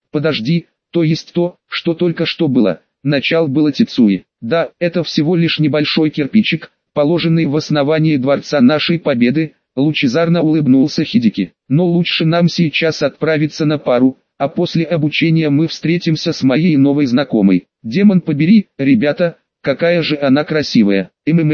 Подожди, то есть то, что только что было. Начал было Тицуи. Да, это всего лишь небольшой кирпичик, положенный в основание дворца нашей победы, лучезарно улыбнулся Хидики. Но лучше нам сейчас отправиться на пару, а после обучения мы встретимся с моей новой знакомой. Демон побери, ребята, какая же она красивая.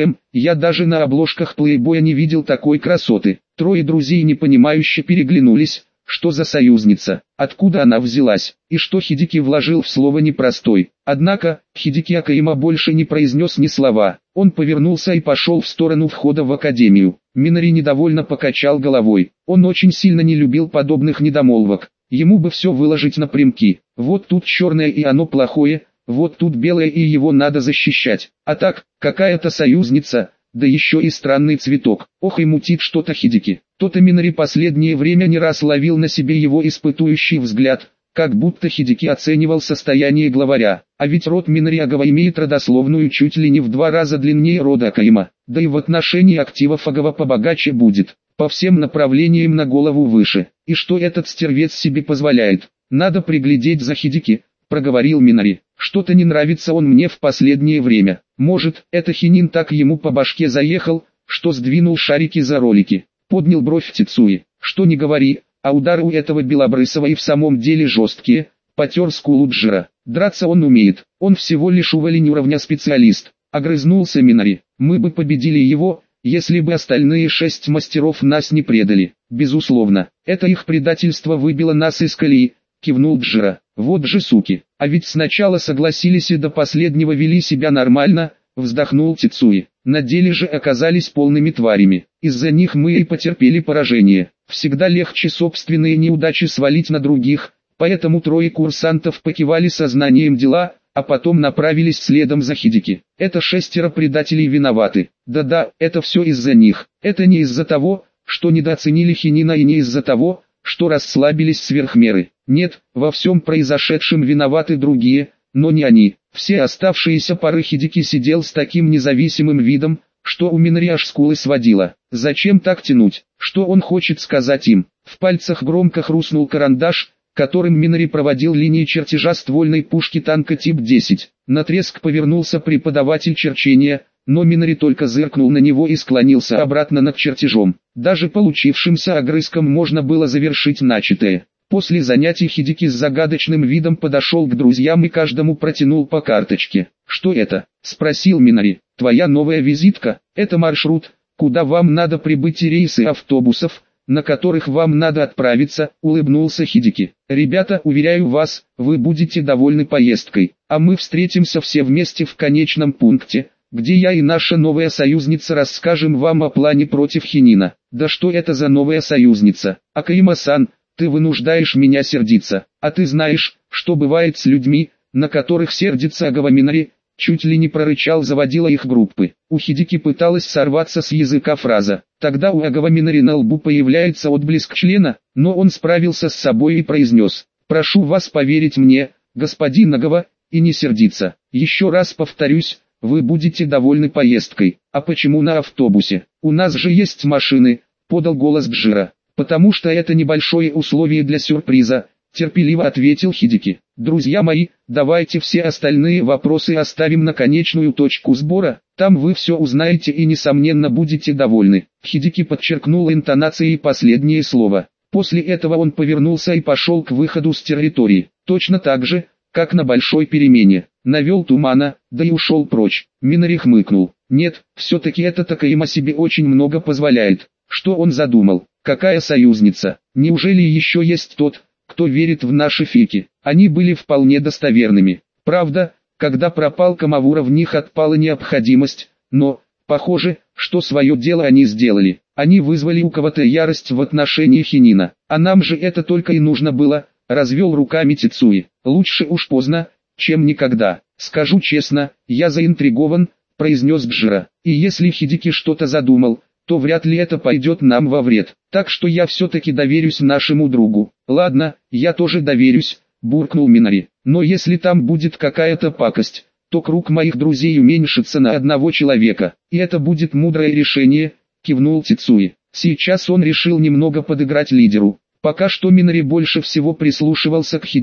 Я даже на обложках плейбоя не видел такой красоты. Трое друзей непонимающе переглянулись. Что за союзница? Откуда она взялась? И что Хидики вложил в слово непростой? Однако, Хидики Акаима больше не произнес ни слова. Он повернулся и пошел в сторону входа в академию. Минари недовольно покачал головой. Он очень сильно не любил подобных недомолвок. Ему бы все выложить напрямки. Вот тут черное и оно плохое, вот тут белое и его надо защищать. А так, какая-то союзница, да еще и странный цветок. Ох и мутит что-то Хидики. То-то Минари последнее время не раз ловил на себе его испытующий взгляд, как будто Хидики оценивал состояние главаря. А ведь род Минари Агава имеет родословную чуть ли не в 2 раза длиннее рода Акаима. Да и в отношении активов Агава побогаче будет. По всем направлениям на голову выше. И что этот стервец себе позволяет? Надо приглядеть за Хидики, проговорил Минари. Что-то не нравится он мне в последнее время. Может, это хинин так ему по башке заехал, что сдвинул шарики за ролики. Поднял бровь Тицуи. Что не говори, а удары у этого белобрысого и в самом деле жесткие. Потер скулу Джира. Драться он умеет, он всего лишь уволень уровня специалист. Огрызнулся Минари. Мы бы победили его, если бы остальные 6 мастеров нас не предали. Безусловно, это их предательство выбило нас из колеи, кивнул Джира. Вот же суки, а ведь сначала согласились и до последнего вели себя нормально, вздохнул Тицуи. На деле же оказались полными тварями. Из-за них мы и потерпели поражение. Всегда легче собственные неудачи свалить на других, поэтому трое курсантов покивали сознанием дела, а потом направились следом за Хидики. Это 6 предателей виноваты. Да-да, это все из-за них. Это не из-за того, что недооценили хинина, и не из-за того, что расслабились сверх меры. Нет, во всем произошедшем виноваты другие, но не они. Все оставшиеся пары Хидики сидел с таким независимым видом, что у Минари аж скулы сводило. Зачем так тянуть? Что он хочет сказать им? В пальцах громко хрустнул карандаш, которым Минари проводил линии чертежа ствольной пушки танка тип 10. На треск повернулся преподаватель черчения, но Минари только зыркнул на него и склонился обратно над чертежом. Даже получившимся огрызком можно было завершить начатое. После занятий Хидики с загадочным видом подошел к друзьям и каждому протянул по карточке. «Что это?» – спросил Минари. «Твоя новая визитка? Это маршрут, куда вам надо прибыть, и рейсы автобусов, на которых вам надо отправиться», – улыбнулся Хидики. «Ребята, уверяю вас, вы будете довольны поездкой, а мы встретимся все вместе в конечном пункте, где я и наша новая союзница расскажем вам о плане против хинина». «Да что это за новая союзница? Акаима-сан, ты вынуждаешь меня сердиться. А ты знаешь, что бывает с людьми, на которых сердится Агава Минари?» Чуть ли не прорычал заводила их группы. У Хидики пыталась сорваться с языка фраза. Тогда у Агава Минари на лбу появляется отблеск члена, но он справился с собой и произнес: «Прошу вас поверить мне, господин Агава, и не сердиться. Еще раз повторюсь, вы будете довольны поездкой». «А почему на автобусе? У нас же есть машины», — подал голос Джира. «Потому что это небольшое условие для сюрприза», — терпеливо ответил Хидики. «Друзья мои, давайте все остальные вопросы оставим на конечную точку сбора, там вы все узнаете и несомненно будете довольны». Хидики подчеркнул интонацией последнее слово. После этого он повернулся и пошел к выходу с территории, точно так же, как на большой перемене. Навел тумана, да и ушел прочь. Минари хмыкнул. Нет, все-таки этот Акаима себе очень много позволяет. Что он задумал? Какая союзница? Неужели еще есть тот, кто верит в наши фейки? Они были вполне достоверными. Правда, когда пропал Камавура, в них отпала необходимость, но, похоже, что свое дело они сделали. Они вызвали у кого-то ярость в отношении хинина. А нам же это только и нужно было, развел руками Тицуи. Лучше уж поздно, чем никогда. Скажу честно, я заинтригован, произнес Джира. И если Хидики что-то задумал, то вряд ли это пойдет нам во вред. Так что я все-таки доверюсь нашему другу. Ладно, я тоже доверюсь, буркнул Минари. Но если там будет какая-то пакость, то круг моих друзей уменьшится на одного человека. И это будет мудрое решение, кивнул Тицуи. Сейчас он решил немного подыграть лидеру. Пока что Минари больше всего прислушивался к Хидики,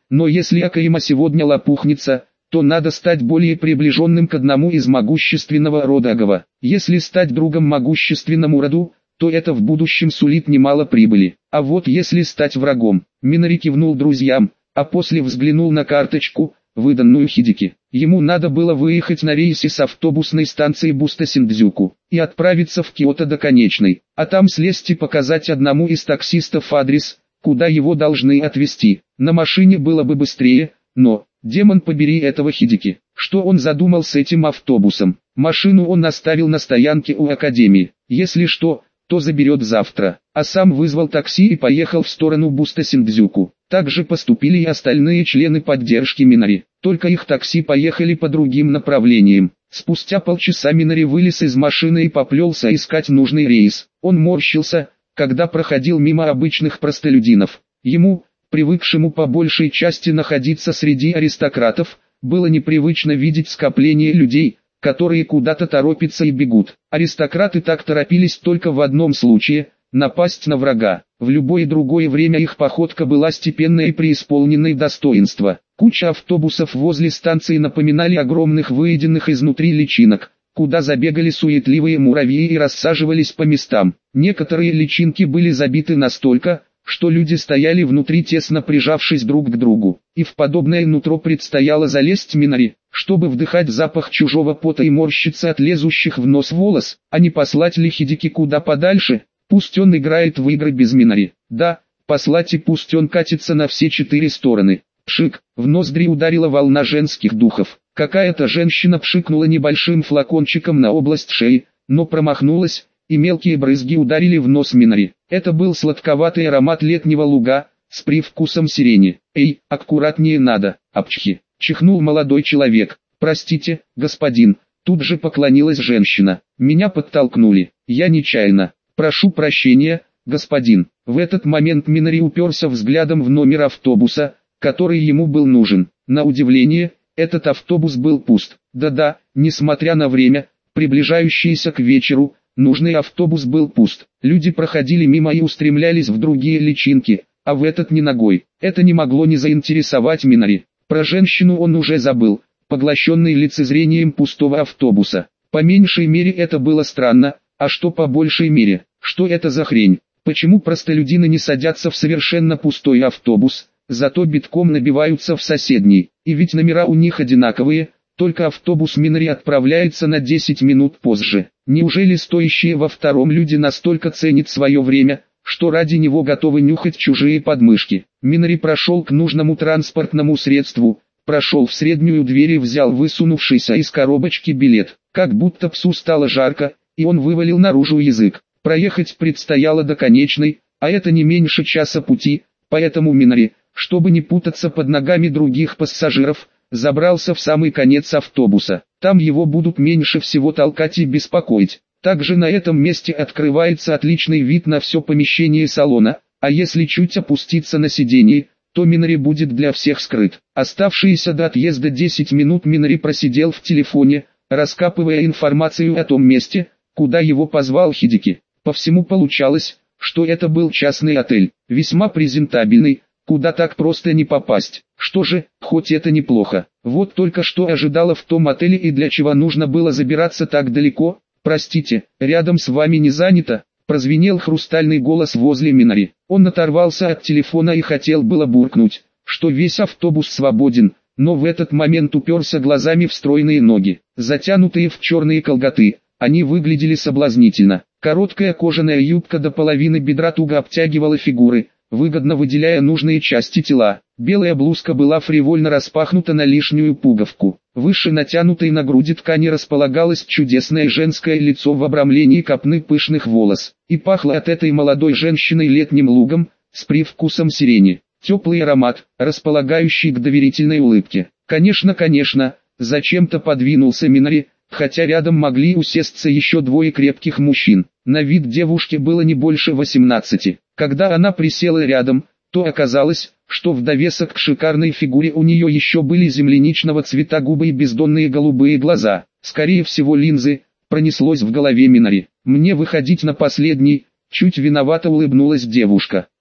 Но если Акаима сегодня лопухнется, то надо стать более приближенным к одному из могущественного рода Агава. Если стать другом могущественному роду, то это в будущем сулит немало прибыли. А вот если стать врагом, Минари кивнул друзьям, а после взглянул на карточку, выданную Хидеки. Ему надо было выехать на рейсе с автобусной станции Буста-Синдзюку и отправиться в Киото до конечной, а там слезть и показать одному из таксистов адрес, куда его должны отвезти. На машине было бы быстрее, но, демон побери этого Хидеки, что он задумал с этим автобусом. Машину он оставил на стоянке у академии, если что, то заберет завтра, а сам вызвал такси и поехал в сторону Буста-Синдзюку. Так же поступили и остальные члены поддержки Минари, только их такси поехали по другим направлениям. Спустя полчаса Минари вылез из машины и поплелся искать нужный рейс. Он морщился, когда проходил мимо обычных простолюдинов. Ему, привыкшему по большей части находиться среди аристократов, было непривычно видеть скопление людей, которые куда-то торопятся и бегут. Аристократы так торопились только в одном случае – напасть на врага. В любое другое время их походка была степенной и преисполненной достоинства. Куча автобусов возле станции напоминали огромных выеденных изнутри личинок, куда забегали суетливые муравьи и рассаживались по местам. Некоторые личинки были забиты настолько, что люди стояли внутри, тесно прижавшись друг к другу. И в подобное нутро предстояло залезть Минари, чтобы вдыхать запах чужого пота и морщиться от лезущих в нос волос, а не послать ли Хидеки куда подальше. Пусть он играет в игры без Минари. Да, послать, и пусть он катится на все 4 стороны. Пшик, в ноздри ударила волна женских духов. Какая-то женщина пшикнула небольшим флакончиком на область шеи, но промахнулась, и мелкие брызги ударили в нос Минари. Это был сладковатый аромат летнего луга, с привкусом сирени. «Эй, аккуратнее надо, апчхи!» — чихнул молодой человек. «Простите, господин», — тут же поклонилась женщина. «Меня подтолкнули, я нечаянно. Прошу прощения, господин». В этот момент Минари уперся взглядом в номер автобуса, который ему был нужен. На удивление, этот автобус был пуст. Да-да, несмотря на время, приближающееся к вечеру, нужный автобус был пуст. Люди проходили мимо и устремлялись в другие личинки, а в этот ни ногой. Это не могло не заинтересовать Минари. Про женщину он уже забыл, поглощенный лицезрением пустого автобуса. По меньшей мере это было странно, а что по большей мере? Что это за хрень? Почему простолюдины не садятся в совершенно пустой автобус, зато битком набиваются в соседний? И ведь номера у них одинаковые, только автобус Минари отправляется на 10 минут позже. Неужели стоящие во втором люди настолько ценят свое время, что ради него готовы нюхать чужие подмышки? Минари прошел к нужному транспортному средству, прошел в среднюю дверь и взял высунувшийся из коробочки билет. Как будто псу стало жарко, и он вывалил наружу язык. Проехать предстояло до конечной, а это не меньше часа пути, поэтому Минари, чтобы не путаться под ногами других пассажиров, забрался в самый конец автобуса. Там его будут меньше всего толкать и беспокоить. Также на этом месте открывается отличный вид на все помещение салона, а если чуть опуститься на сиденье, то Минари будет для всех скрыт. Оставшиеся до отъезда 10 минут Минари просидел в телефоне, раскапывая информацию о том месте, куда его позвал Хидеки. По всему получалось, что это был частный отель, весьма презентабельный, куда так просто не попасть. Что же, хоть это неплохо. Вот только что ожидало в том отеле и для чего нужно было забираться так далеко. «Простите, рядом с вами не занято?» Прозвенел хрустальный голос возле Минари. Он оторвался от телефона и хотел было буркнуть, что весь автобус свободен, но в этот момент уперся глазами в стройные ноги, затянутые в черные колготы. Они выглядели соблазнительно. Короткая кожаная юбка до половины бедра туго обтягивала фигуры, выгодно выделяя нужные части тела. Белая блузка была фривольно распахнута на лишнюю пуговку. Выше натянутой на груди ткани располагалось чудесное женское лицо в обрамлении копны пышных волос. И пахло от этой молодой женщины летним лугом, с привкусом сирени. Теплый аромат, располагающий к доверительной улыбке. Конечно, зачем-то подвинулся Минари, хотя рядом могли усесться еще двое крепких мужчин. На вид девушке было не больше 18. Когда она присела рядом, то оказалось, что в довесок к шикарной фигуре у нее еще были земляничного цвета губы и бездонные голубые глаза. Скорее всего линзы, пронеслось в голове Минари. «Мне выходить на последний?» Чуть виновато улыбнулась девушка.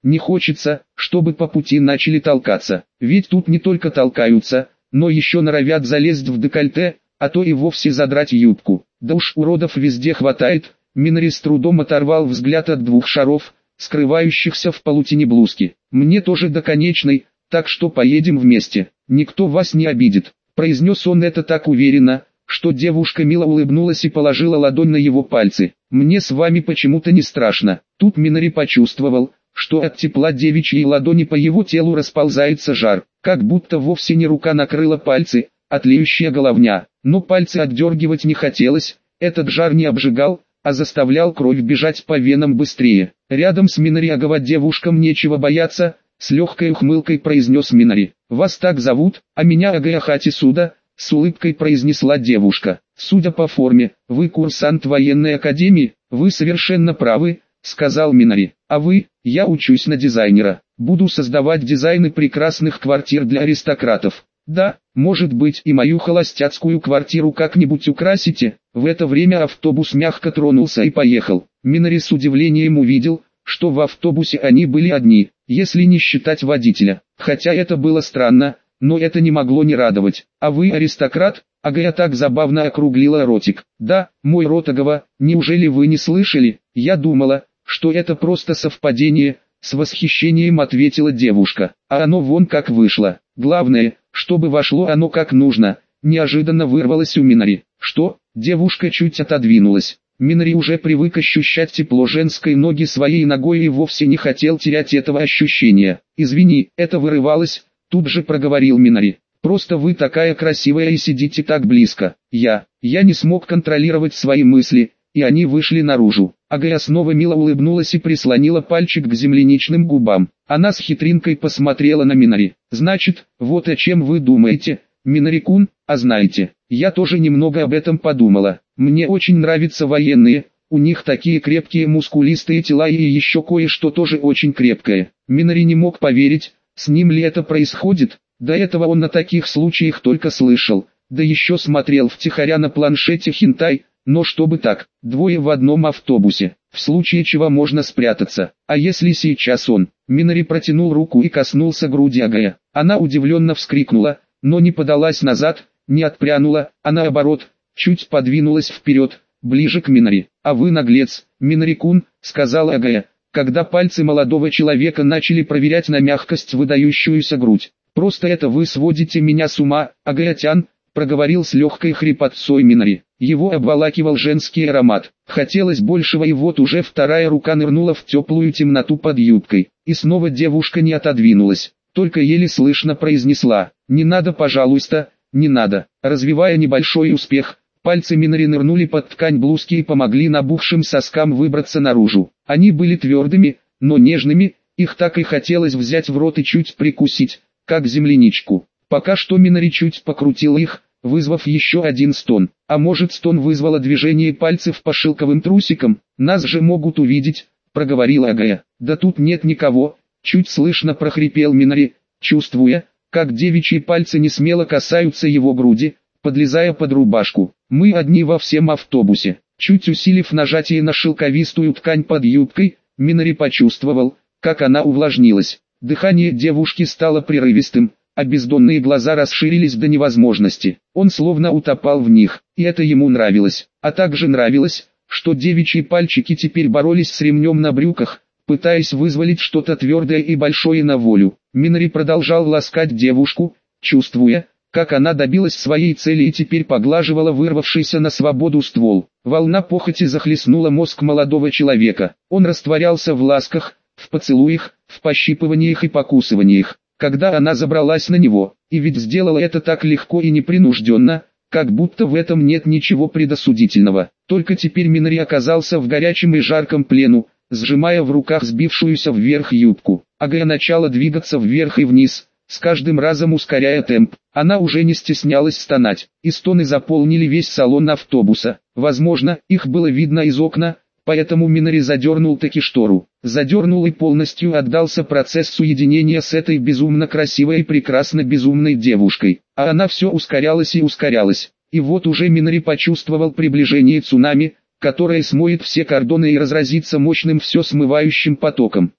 Не хочется, чтобы по пути начали толкаться. Ведь тут не только толкаются, но еще норовят залезть в декольте, а то и вовсе задрать юбку. Да уж уродов везде хватает. Минари с трудом оторвал взгляд от двух шаров, скрывающихся в полутени блузки. Мне тоже до конечной, так что поедем вместе. Никто вас не обидит. Произнес он это так уверенно, что девушка мило улыбнулась и положила ладонь на его пальцы. Мне с вами почему-то не страшно. Тут Минари почувствовал, что от тепла девичьей ладони по его телу расползается жар, как будто вовсе не рука накрыла пальцы, а тлеющая головня. Но пальцы отдергивать не хотелось, этот жар не обжигал, а заставлял кровь бежать по венам быстрее. Рядом с Минари Агава девушкам нечего бояться, с легкой ухмылкой произнес Минари. Вас так зовут, а меня Агая Хатисуда, с улыбкой произнесла девушка. Судя по форме, вы курсант военной академии, вы совершенно правы, сказал Минари. А вы? Я учусь на дизайнера. Буду создавать дизайны прекрасных квартир для аристократов. Да, может быть, и мою холостяцкую квартиру как-нибудь украсите. В это время автобус мягко тронулся и поехал. Минари с удивлением увидел, что в автобусе они были одни, если не считать водителя. Хотя это было странно, но это не могло не радовать. А вы аристократ? Агая так забавно округлила ротик. Да, мой род Агава, неужели вы не слышали? Я думала, что это просто совпадение, с восхищением ответила девушка. А оно вон как вышло. Главное, чтобы вошло оно как нужно. Неожиданно вырвалось у Минари. Что? Девушка чуть отодвинулась. Минари уже привык ощущать тепло женской ноги своей ногой и вовсе не хотел терять этого ощущения. Извини, это вырывалось, тут же проговорил Минари. Просто вы такая красивая и сидите так близко. Я не смог контролировать свои мысли, и они вышли наружу. Агая снова мило улыбнулась и прислонила пальчик к земляничным губам. Она с хитринкой посмотрела на Минари. Значит, вот о чем вы думаете, Минари-кун, а знаете, я тоже немного об этом подумала. Мне очень нравятся военные, у них такие крепкие мускулистые тела и еще кое-что тоже очень крепкое. Минари не мог поверить, с ним ли это происходит. До этого он на таких случаях только слышал, да еще смотрел втихаря на планшете хентай, но чтобы так, двое в одном автобусе, в случае чего можно спрятаться. А если сейчас он? Минари протянул руку и коснулся груди Агая. Она удивленно вскрикнула, но не подалась назад, не отпрянула, а наоборот, чуть подвинулась вперед, ближе к Минари. А вы наглец, Минари-кун, сказала Агая, когда пальцы молодого человека начали проверять на мягкость выдающуюся грудь. Просто это вы сводите меня с ума, Агая-тян, проговорил с легкой хрипотцой Минари. Его обволакивал женский аромат. Хотелось большего, и вот уже вторая рука нырнула в теплую темноту под юбкой. И снова девушка не отодвинулась, только еле слышно произнесла: «Не надо, пожалуйста, не надо». Развивая небольшой успех, пальцы Минари нырнули под ткань блузки и помогли набухшим соскам выбраться наружу. Они были твердыми, но нежными, их так и хотелось взять в рот и чуть прикусить, как земляничку. Пока что Минари чуть покрутил их, вызвав еще один стон. А может, стон вызвало движение пальцев по шелковым трусикам? Нас же могут увидеть, проговорила Агая. Да тут нет никого, чуть слышно прохрипел Минари, чувствуя, как девичьи пальцы несмело касаются его груди, подлезая под рубашку. Мы одни во всем автобусе. Чуть усилив нажатие на шелковистую ткань под юбкой, Минари почувствовал, как она увлажнилась. Дыхание девушки стало прерывистым, а бездонные глаза расширились до невозможности. Он словно утопал в них, и это ему нравилось. А также нравилось, что девичьи пальчики теперь боролись с ремнем на брюках, пытаясь вызволить что-то твердое и большое на волю. Минари продолжал ласкать девушку, чувствуя, как она добилась своей цели и теперь поглаживала вырвавшийся на свободу ствол. Волна похоти захлестнула мозг молодого человека. Он растворялся в ласках, в поцелуях, в пощипываниях и покусываниях. Когда она забралась на него, и ведь сделала это так легко и непринужденно, как будто в этом нет ничего предосудительного. Только теперь Минари оказался в горячем и жарком плену, сжимая в руках сбившуюся вверх юбку. Агая начала двигаться вверх и вниз, с каждым разом ускоряя темп. Она уже не стеснялась стонать, и стоны заполнили весь салон автобуса. Возможно, их было видно из окна, поэтому Минари задернул таки штору. Задернул и полностью отдался процессу единения с этой безумно красивой и прекрасно безумной девушкой. А она все ускорялась и ускорялась. И вот уже Минари почувствовал приближение цунами, которое смоет все кордоны и разразится мощным все смывающим потоком.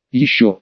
еще,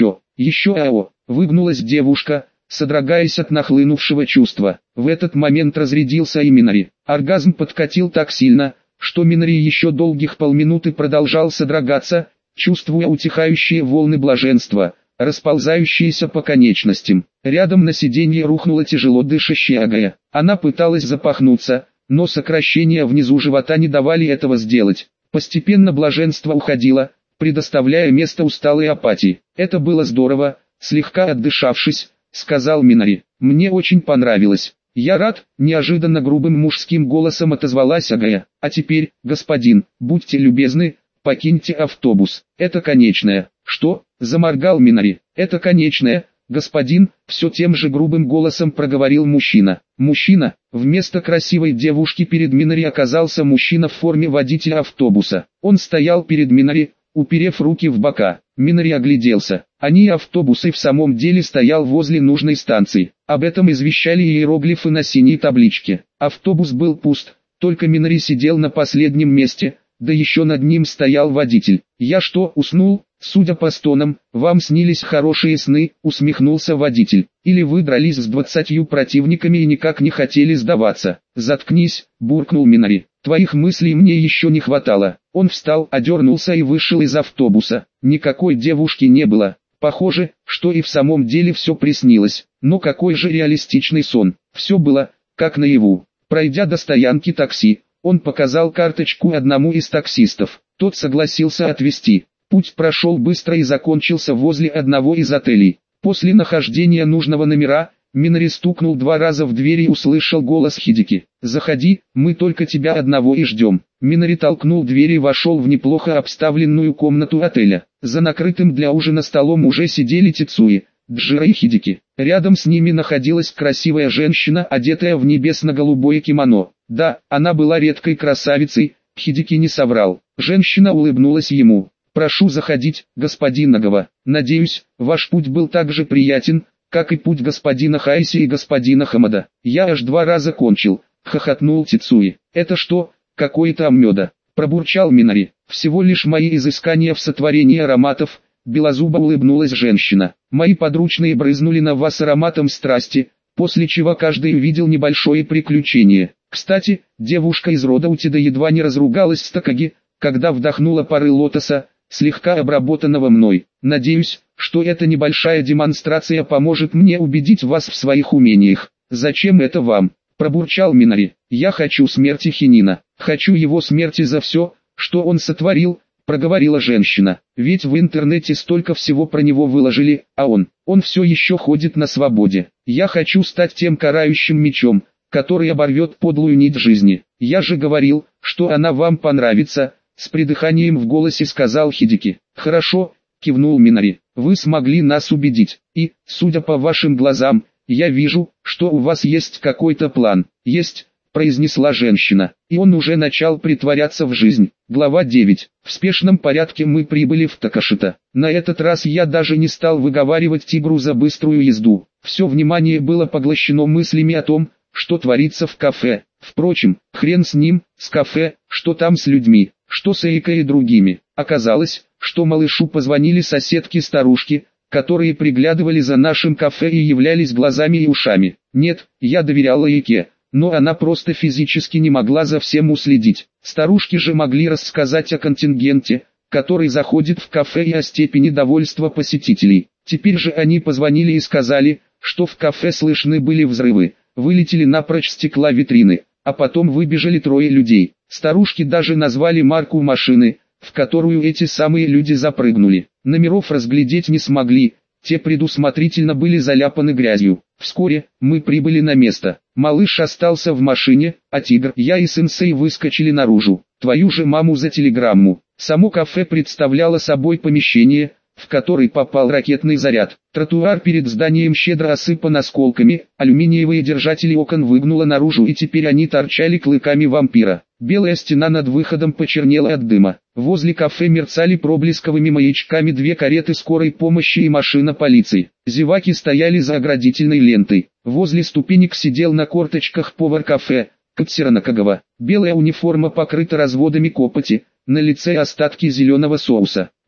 ао, выгнулась девушка, содрогаясь от нахлынувшего чувства. В этот момент разрядился и Минари. Оргазм подкатил так сильно, что Минари еще долгих полминуты продолжал содрогаться, чувствуя утихающие волны блаженства, расползающиеся по конечностям. Рядом на сиденье рухнула тяжело дышащая Агая. Она пыталась запахнуться, но сокращения внизу живота не давали этого сделать. Постепенно блаженство уходило, предоставляя место усталой апатии. «Это было здорово», слегка отдышавшись, сказал Минари. «Мне очень понравилось». «Я рад», неожиданно грубым мужским голосом отозвалась Агая. «А теперь, господин, будьте любезны, покиньте автобус. Это конечная». «Что?» – заморгал Минари. «Это конечная, господин», все тем же грубым голосом проговорил мужчина. Мужчина, вместо красивой девушки перед Минари оказался мужчина в форме водителя автобуса. Он стоял перед Минари, уперев руки в бока. Минари огляделся. Автобус и в самом деле стоял возле нужной станции. Об этом извещали иероглифы на синей табличке. Автобус был пуст, только Минари сидел на последнем месте, да еще над ним стоял водитель. «Я что, уснул? Судя по стонам, вам снились хорошие сны», усмехнулся водитель. «Или вы дрались с 20 противниками и никак не хотели сдаваться?» «Заткнись», буркнул Минари. «Твоих мыслей мне еще не хватало». Он встал, одернулся и вышел из автобуса. Никакой девушки не было. Похоже, что и в самом деле все приснилось. Но какой же реалистичный сон. Все было, как наяву. Пройдя до стоянки такси, он показал карточку одному из таксистов. Тот согласился отвезти. Путь прошел быстро и закончился возле одного из отелей. После нахождения нужного номера, Минари стукнул 2 раза в дверь и услышал голос Хидики. «Заходи, мы только тебя одного и ждем». Минари толкнул дверь и вошел в неплохо обставленную комнату отеля. За накрытым для ужина столом уже сидели Тицуи, Джира и Хидики. Рядом с ними находилась красивая женщина, одетая в небесно-голубое кимоно. Да, она была редкой красавицей, Хидики не соврал. Женщина улыбнулась ему. «Прошу заходить, господин Нагава. Надеюсь, ваш путь был так же приятен, как и путь господина Хайси и господина Хамада». «Я аж 2 раза кончил», — хохотнул Тицуи. «Это что, какое-то аммёда?» — пробурчал Минари. «Всего лишь мои изыскания в сотворении ароматов», — белозубо улыбнулась женщина. «Мои подручные брызнули на вас ароматом страсти, после чего каждый увидел небольшое приключение. Кстати, девушка из рода Утида едва не разругалась с Такаги, когда вдохнула пары лотоса, слегка обработанного мной. Надеюсь, что эта небольшая демонстрация поможет мне убедить вас в своих умениях». «Зачем это вам?» – пробурчал Минари. «Я хочу смерти Хинина. Хочу его смерти за все, что он сотворил», – проговорила женщина. «Ведь в интернете столько всего про него выложили, а он все еще ходит на свободе. Я хочу стать тем карающим мечом, который оборвет подлую нить жизни. Я же говорил, что она вам понравится», — с придыханием в голосе сказал Хидики. «Хорошо», — кивнул Минари, — «вы смогли нас убедить, и, судя по вашим глазам, я вижу, что у вас есть какой-то план». «Есть», — произнесла женщина, — «и он уже начал притворяться в жизнь». Глава 9. В спешном порядке мы прибыли в Такашита. На этот раз я даже не стал выговаривать тигру за быструю езду. Все внимание было поглощено мыслями о том, что творится в кафе. Впрочем, хрен с ним, с кафе, что там с людьми, что с Эйкой и другими. Оказалось, что малышу позвонили соседки-старушки, которые приглядывали за нашим кафе и являлись глазами и ушами. Нет, я доверяла Эйке, но она просто физически не могла за всем уследить. Старушки же могли рассказать о контингенте, который заходит в кафе, и о степени довольства посетителей. Теперь же они позвонили и сказали, что в кафе слышны были взрывы. Вылетели напрочь стекла витрины, а потом выбежали 3 людей. Старушки даже назвали марку машины, в которую эти самые люди запрыгнули. Номеров разглядеть не смогли, те предусмотрительно были заляпаны грязью. Вскоре мы прибыли на место. Малыш остался в машине, а тигр, я и сенсей выскочили наружу. Твою же маму за телеграмму. Само кафе представляло собой помещение, в который попал ракетный заряд. Тротуар перед зданием щедро осыпан осколками, алюминиевые держатели окон выгнуло наружу, и теперь они торчали клыками вампира. Белая стена над выходом почернела от дыма. Возле кафе мерцали проблесковыми маячками 2 кареты скорой помощи и машина полиции. Зеваки стояли за оградительной лентой. Возле ступенек сидел на корточках повар кафе, Катсира Накагава. Белая униформа покрыта разводами копоти, на лице остатки зеленого соуса.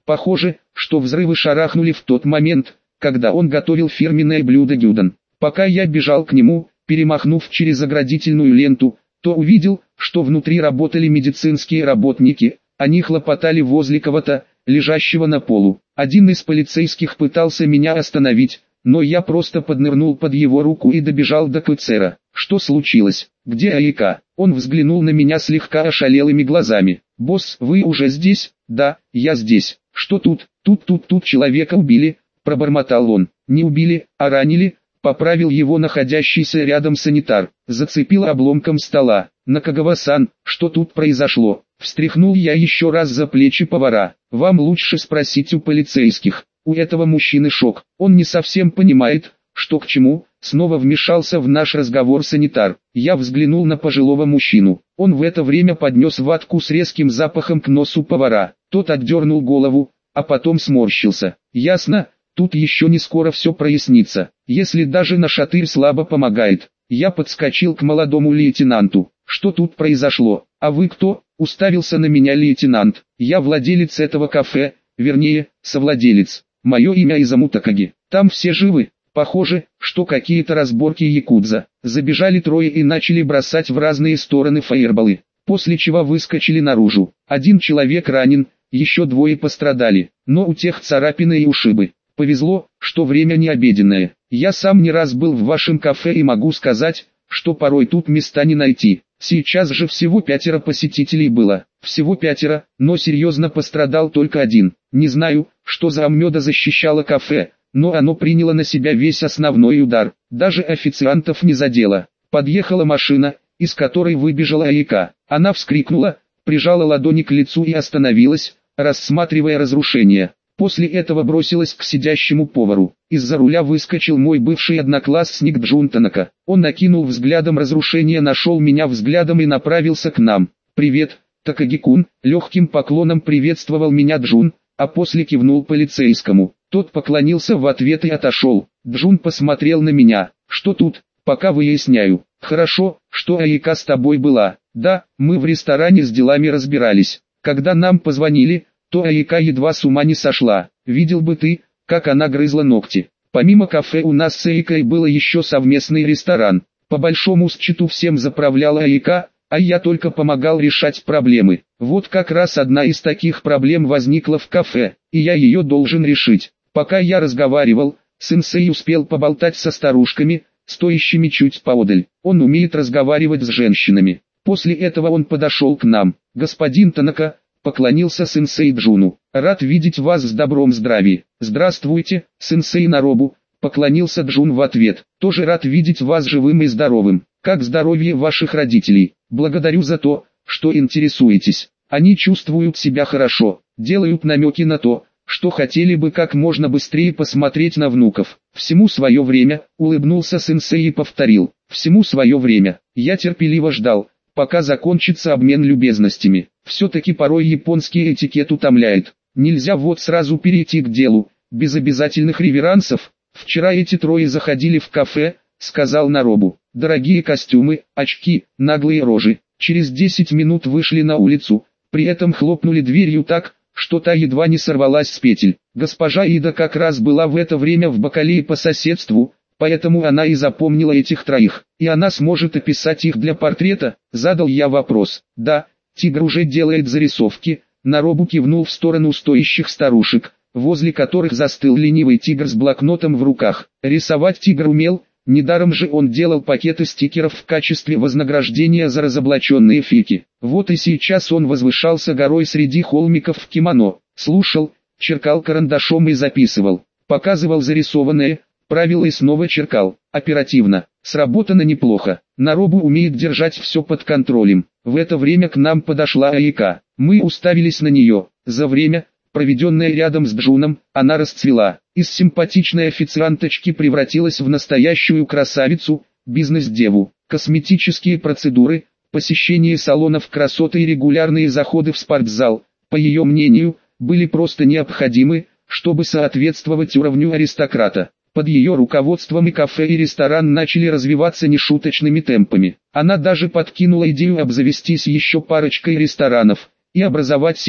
Похоже, что взрывы шарахнули в тот момент, когда он готовил фирменное блюдо гюден. Пока я бежал к нему, перемахнув через оградительную ленту, то увидел, что внутри работали медицинские работники. Они хлопотали возле кого-то, лежащего на полу. Один из полицейских пытался меня остановить, но я просто поднырнул под его руку и добежал до КЦРа. Что случилось? Где Айка? Он взглянул на меня слегка ошалелыми глазами. «Босс, вы уже здесь?» «Да, я здесь». «Что тут? Тут человека убили», пробормотал он. «Не убили, а ранили», поправил его находящийся рядом санитар. Зацепил обломком стола. «Накагава-сан, что тут произошло?» Встряхнул я еще раз за плечи повара. «Вам лучше спросить у полицейских. У этого мужчины шок. Он не совсем понимает, что к чему». Снова вмешался в наш разговор санитар. Я взглянул на пожилого мужчину. Он в это время поднес ватку с резким запахом к носу повара. Тот отдернул голову, а потом сморщился. «Ясно, тут еще не скоро все прояснится, если даже нашатырь слабо помогает». Я подскочил к молодому лейтенанту. «Что тут произошло? А вы кто?» Уставился на меня лейтенант. «Я владелец этого кафе, вернее, совладелец. Мое имя Изаму Такаги. Там все живы?» Похоже, что какие-то разборки якудза. Забежали трое и начали бросать в разные стороны фаерболы, после чего выскочили наружу. Один человек ранен, еще двое пострадали, но у тех царапины и ушибы. Повезло, что время не обеденное. Я сам не раз был в вашем кафе и могу сказать, что порой тут места не найти. Сейчас же всего 5 посетителей было. Всего 5, но серьезно пострадал только один. Не знаю, что за оммёда защищала кафе, но оно приняло на себя весь основной удар, даже официантов не задело. Подъехала машина, из которой выбежала Айка. Она вскрикнула, прижала ладони к лицу и остановилась, рассматривая разрушения. После этого бросилась к сидящему повару. Из-за руля выскочил мой бывший одноклассник Джун Танака. Он накинул взглядом разрушения, нашел меня взглядом и направился к нам. «Привет, Такаги-кун», легким поклоном приветствовал меня Джун, а после кивнул полицейскому. Тот поклонился в ответ и отошел. Джун посмотрел на меня. «Что тут? Пока выясняю». «Хорошо, что Айка с тобой была». «Да, мы в ресторане с делами разбирались. Когда нам позвонили, то Айка едва с ума не сошла. Видел бы ты, как она грызла ногти. Помимо кафе у нас с Айкой был еще совместный ресторан. По большому счету всем заправляла Айка, а я только помогал решать проблемы. Вот как раз одна из таких проблем возникла в кафе, и я ее должен решить». Пока я разговаривал, сенсей успел поболтать со старушками, стоящими чуть поодаль. Он умеет разговаривать с женщинами. После этого он подошел к нам. «Господин Танака», поклонился сенсей Джуну. «Рад видеть вас с добром здравия». «Здравствуйте, сенсей Наробу», поклонился Джун в ответ. «Тоже рад видеть вас живым и здоровым. Как здоровье ваших родителей? Благодарю за то, что интересуетесь. Они чувствуют себя хорошо, делают намеки на то, что хотели бы как можно быстрее посмотреть на внуков. Всему свое время», улыбнулся сенсей и повторил. «Всему свое время». Я терпеливо ждал, пока закончится обмен любезностями. Все-таки порой японский этикет утомляет. Нельзя вот сразу перейти к делу, без обязательных реверансов. «Вчера эти трое заходили в кафе», сказал Наробу. «Дорогие костюмы, очки, наглые рожи. Через 10 минут вышли на улицу, при этом хлопнули дверью так, что та едва не сорвалась с петель. Госпожа Ида как раз была в это время в бакалее по соседству, поэтому она и запомнила этих троих. И она сможет описать их для портрета?» Задал я вопрос. «Да, тигр уже делает зарисовки». Наробу кивнул в сторону стоящих старушек, возле которых застыл ленивый тигр с блокнотом в руках. Рисовать тигр умел, недаром же он делал пакеты стикеров в качестве вознаграждения за разоблаченные фики. Вот и сейчас он возвышался горой среди холмиков в кимоно. Слушал, черкал карандашом и записывал. Показывал зарисованное, правил и снова черкал. Оперативно. Сработано неплохо. Наробу умеет держать все под контролем. В это время к нам подошла Айка. Мы уставились на нее. За время, проведенное рядом с Джуном, она расцвела. Из симпатичной официанточки превратилась в настоящую красавицу, бизнес-деву. Косметические процедуры, посещение салонов красоты и регулярные заходы в спортзал, по ее мнению, были просто необходимы, чтобы соответствовать уровню аристократа. Под ее руководством и кафе, и ресторан начали развиваться нешуточными темпами. Она даже подкинула идею обзавестись еще парочкой ресторанов и образовать сеть,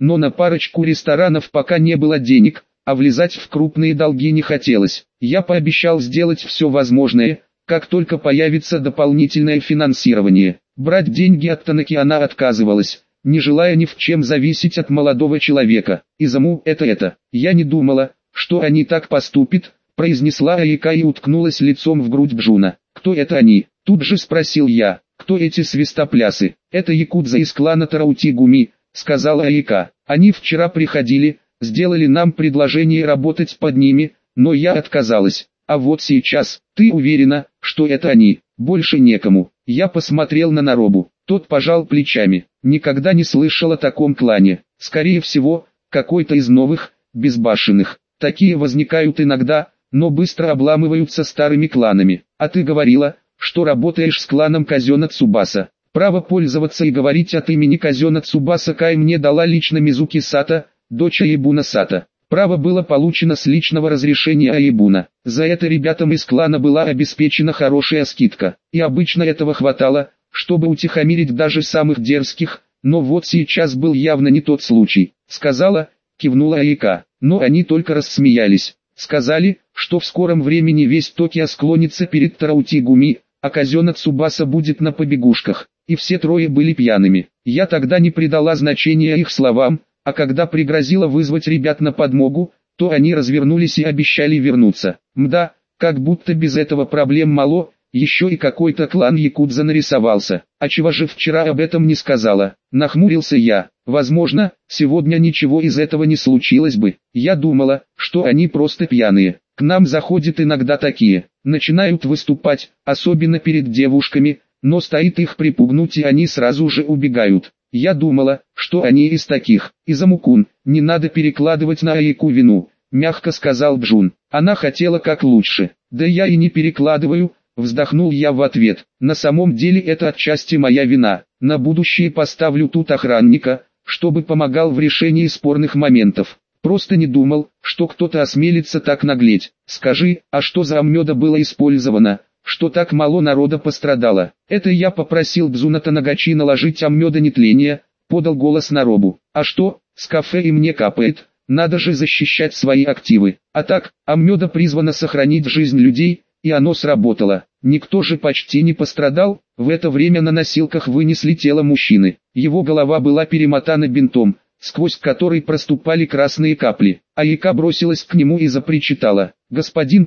но на парочку ресторанов пока не было денег, а влезать в крупные долги не хотелось. Я пообещал сделать все возможное, как только появится дополнительное финансирование. Брать деньги от Танаки она отказывалась, не желая ни в чем зависеть от молодого человека. Изаму это. Я не думала, что они так поступят, произнесла Аика и уткнулась лицом в грудь Бджуна. Кто это они? Тут же спросил я. Кто эти свистоплясы? Это якудза из клана Тараути-Гуми, сказала Аика. Они вчера приходили, сделали нам предложение работать под ними, но я отказалась. А вот сейчас, ты уверена, что это они? Больше некому. Я посмотрел на Наробу. Тот пожал плечами. Никогда не слышал о таком клане. Скорее всего, какой-то из новых, безбашенных. Такие возникают иногда, но быстро обламываются старыми кланами. А ты говорила, что работаешь с кланом Казёна Цубаса. Право пользоваться и говорить от имени Казёна Цубаса Кай мне дала лично Мизуки Сато, дочь Аибуна Сато. Право было получено с личного разрешения Аибуна. За это ребятам из клана была обеспечена хорошая скидка. И обычно этого хватало, чтобы утихомирить даже самых дерзких, но вот сейчас был явно не тот случай. Сказала, кивнула Аика, но они только рассмеялись. Сказали, что в скором времени весь Токио склонится перед Тараути-Гуми, а Казёна Цубаса будет на побегушках. И все трое были пьяными. Я тогда не придала значения их словам, а когда пригрозила вызвать ребят на подмогу, то они развернулись и обещали вернуться. Мда, как будто без этого проблем мало, еще и какой-то клан якудза нарисовался. А чего же вчера об этом не сказала? Нахмурился я. Возможно, сегодня ничего из этого не случилось бы. Я думала, что они просто пьяные. К нам заходят иногда такие, начинают выступать, особенно перед девушками, но стоит их припугнуть и они сразу же убегают. Я думала, что они из таких. Изаму-кун, не надо перекладывать на Аику вину, мягко сказал Бджун. Она хотела как лучше. Да я и не перекладываю, вздохнул я в ответ. На самом деле это отчасти моя вина. На будущее поставлю тут охранника, чтобы помогал в решении спорных моментов. Просто не думал, что кто-то осмелится так наглеть. Скажи, а что за аммёда было использовано, что так мало народа пострадало? Это я попросил Бзуна Танагачи наложить аммёда нетления, подал голос Наробу. А что, с кафе и мне капает, надо же защищать свои активы. А так, аммёда призвана сохранить жизнь людей, и оно сработало. Никто же почти не пострадал. В это время на носилках вынесли тело мужчины. Его голова была перемотана бинтом, сквозь который проступали красные капли. Аика бросилась к нему и запричитала. господин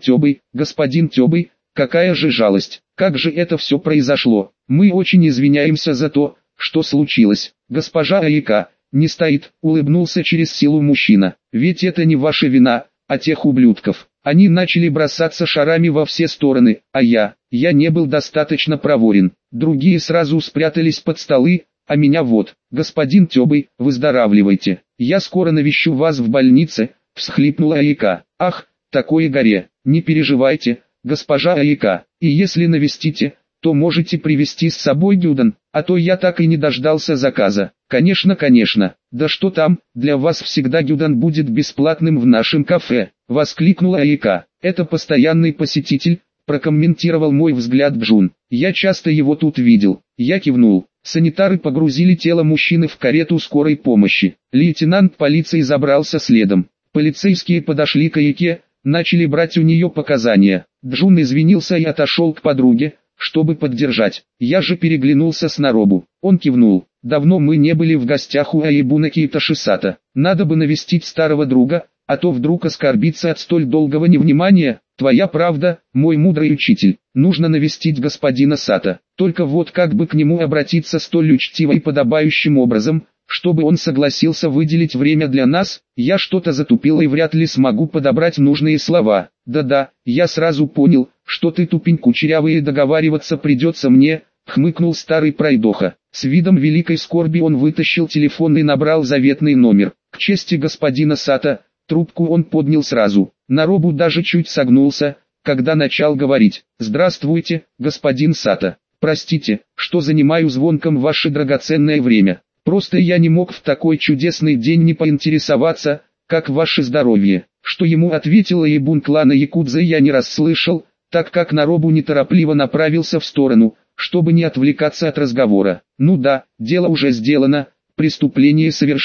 Тёбэй, какая же жалость, как же это все произошло. Мы очень извиняемся за то, что случилось. Госпожа Аика, не стоит, улыбнулся через силу мужчина. Ведь это не ваша вина, а тех ублюдков. Они начали бросаться шарами во все стороны, а я не был достаточно проворен. Другие сразу спрятались под столы, а меня вот. Господин Тёбэй, выздоравливайте. Я скоро навещу вас в больнице, всхлипнула Аика. Ах, такое горе, не переживайте, госпожа Аика, и если навестите, то можете привезти с собой гюдан, а то я так и не дождался заказа. Конечно, да что там, для вас всегда гюдан будет бесплатным в нашем кафе, воскликнула Аика. Это постоянный посетитель, прокомментировал мой взгляд Бджун. Я часто его тут видел. Я кивнул. Санитары погрузили тело мужчины в карету скорой помощи. Лейтенант полиции забрался следом. Полицейские подошли к Аике, начали брать у нее показания. Бджун извинился и отошел к подруге, чтобы поддержать. Я же переглянулся с Наробу. Он кивнул. Давно мы не были в гостях у Аибуна Кейташисата. Надо бы навестить старого друга, а то вдруг оскорбиться от столь долгого невнимания. Твоя правда, мой мудрый учитель. Нужно навестить господина Сато. Только вот как бы к нему обратиться столь учтиво и подобающим образом, чтобы он согласился выделить время для нас? Я что-то затупил и вряд ли смогу подобрать нужные слова. Да-да, я сразу понял, что ты тупень кучерявый и договариваться придется мне, хмыкнул старый пройдоха. С видом великой скорби он вытащил телефон и набрал заветный номер. К чести господина Сато, трубку он поднял сразу. Наробу даже чуть согнулся, когда начал говорить. «Здравствуйте, господин Сато. Простите, что занимаю звонком ваше драгоценное время. Просто я не мог в такой чудесный день не поинтересоваться, как ваше здоровье». Что ему ответила Аибун клана Якудза я не расслышал, так как Наробу неторопливо направился в сторону, чтобы не отвлекаться от разговора. Ну да, дело уже сделано, преступление совершено.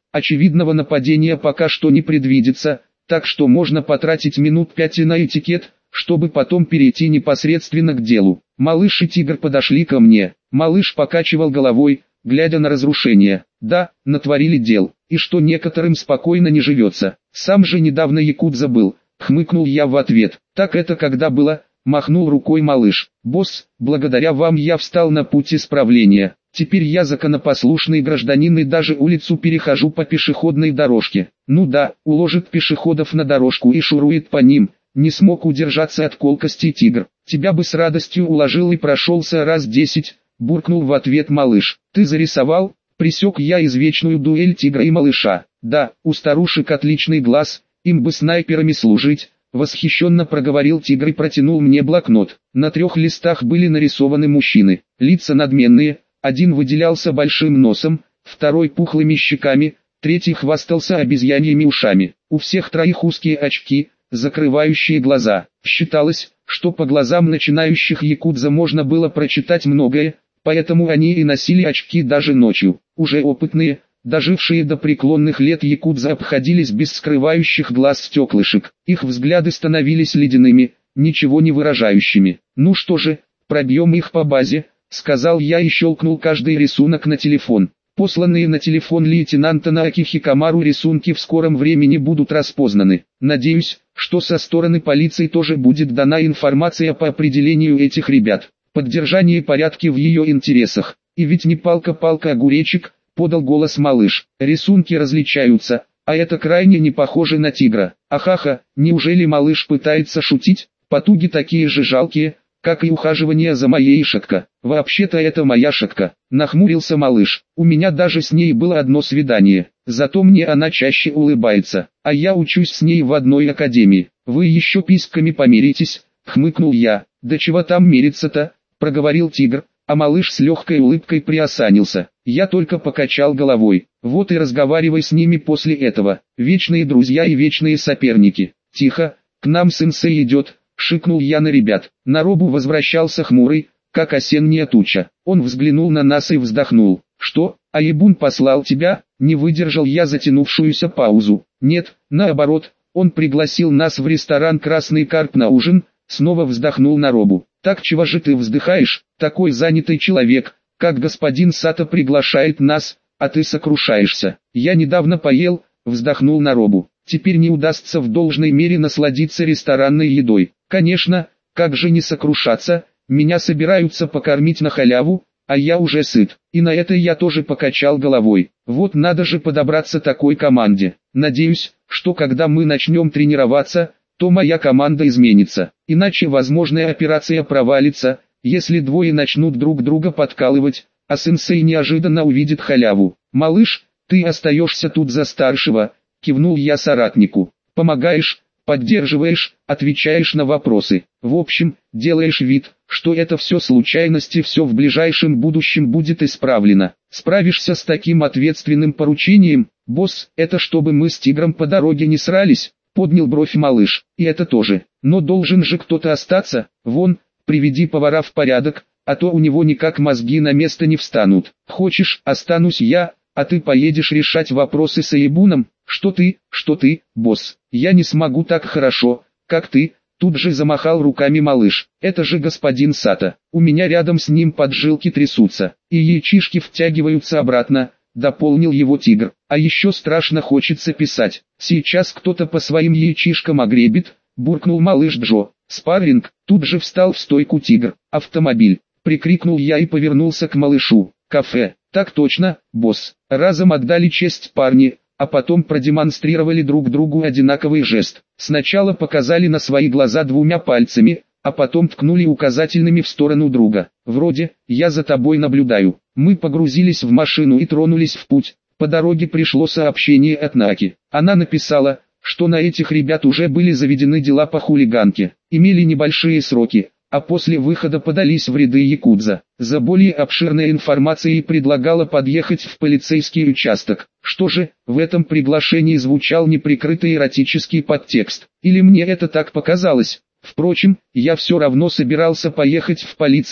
Очевидного нападения пока что не предвидится, так что можно потратить минут 5 на этикет, чтобы потом перейти непосредственно к делу. Малыш и тигр подошли ко мне. Малыш покачивал головой, глядя на разрушение. Да, натворили дел, и что некоторым спокойно не живется. Сам же недавно якудза был, хмыкнул я в ответ. Так это когда было? Махнул рукой малыш. Босс, благодаря вам я встал на путь исправления. Теперь я законопослушный гражданин и даже улицу перехожу по пешеходной дорожке. Ну да, уложит пешеходов на дорожку и шурует по ним. Не смог удержаться от колкости тигр. Тебя бы с радостью уложил и прошелся раз 10, буркнул в ответ малыш. Ты зарисовал? Пресек я извечную дуэль тигра и малыша. Да, у старушек отличный глаз, им бы снайперами служить. Восхищенно проговорил тигр и протянул мне блокнот. На 3 листах были нарисованы мужчины. Лица надменные, один выделялся большим носом, второй пухлыми щеками, третий хвастался обезьяньими ушами. У всех 3 узкие очки, закрывающие глаза. Считалось, что по глазам начинающих якудза можно было прочитать многое, поэтому они и носили очки даже ночью. Уже опытные, дожившие до преклонных лет якудза обходились без скрывающих глаз стеклышек. Их взгляды становились ледяными, ничего не выражающими. Ну что же, пробьем их по базе, сказал я и щелкнул каждый рисунок на телефон. Посланные на телефон лейтенанта Наоки Хикамару рисунки в скором времени будут распознаны. Надеюсь, что со стороны полиции тоже будет дана информация по определению этих ребят. Поддержание порядка в ее интересах. И ведь не палка-палка огуречек, подал голос малыш. Рисунки различаются, а это крайне не похоже на тигра. Ахаха, неужели малыш пытается шутить? Потуги такие же жалкие, как и ухаживание за моей шатка. Вообще-то это моя шатка. Нахмурился малыш. У меня даже с ней было одно свидание. Зато мне она чаще улыбается. А я учусь с ней в одной академии. Вы еще письками помиритесь, хмыкнул я. Да чего там мириться-то? Проговорил тигр, а малыш с легкой улыбкой приосанился. Я только покачал головой. Вот и разговаривай с ними после этого. Вечные друзья и вечные соперники. Тихо, к нам сенсей идет. Шикнул я на ребят. Наробу возвращался хмурый, как осенняя туча. Он взглянул на нас и вздохнул. Что, Аебун послал тебя? Не выдержал я затянувшуюся паузу. Нет, наоборот, он пригласил нас в ресторан «Красный карп» на ужин. Снова вздохнул Наробу. Так чего же ты вздыхаешь, такой занятый человек, как господин Сато приглашает нас, а ты сокрушаешься. Я недавно поел, вздохнул Наробу. Теперь не удастся в должной мере насладиться ресторанной едой. Конечно, как же не сокрушаться, меня собираются покормить на халяву, а я уже сыт. И на это я тоже покачал головой. Вот надо же подобраться такой команде. Надеюсь, что когда мы начнем тренироваться, то моя команда изменится. Иначе возможная операция провалится, если двое начнут друг друга подкалывать, а сенсей неожиданно увидит халяву. «Малыш, ты остаешься тут за старшего», кивнул я соратнику. «Помогаешь, поддерживаешь, отвечаешь на вопросы. В общем, делаешь вид, что это все случайности, все в ближайшем будущем будет исправлено. Справишься с таким ответственным поручением, босс, это чтобы мы с тигром по дороге не срались?» Поднял бровь малыш. «И это тоже. Но должен же кто-то остаться. Вон, приведи повара в порядок, а то у него никак мозги на место не встанут. Хочешь, останусь я, а ты поедешь решать вопросы с Аебуном? Что ты, босс? Я не смогу так хорошо, как ты». Тут же замахал руками малыш. «Это же господин Сато. У меня рядом с ним поджилки трясутся, и яичишки втягиваются обратно», дополнил его тигр. «А еще страшно хочется писать. Сейчас кто-то по своим яичишкам огребет», буркнул малыш Джо. «Спарринг», тут же встал в стойку тигр. «Автомобиль», прикрикнул я и повернулся к малышу. «Кафе». «Так точно, босс». Разом отдали честь парни, а потом продемонстрировали друг другу одинаковый жест. Сначала показали на свои глаза 2 пальцами, а потом ткнули указательными в сторону друга. Вроде «я за тобой наблюдаю». Мы погрузились в машину и тронулись в путь. По дороге пришло сообщение от Наки. Она написала, что на этих ребят уже были заведены дела по хулиганке, имели небольшие сроки, а после выхода подались в ряды якудза. За более обширной информацией предлагала подъехать в полицейский участок. Что же, в этом приглашении звучал неприкрытый эротический подтекст. Или мне это так показалось? Впрочем, я все равно собирался поехать в полицию,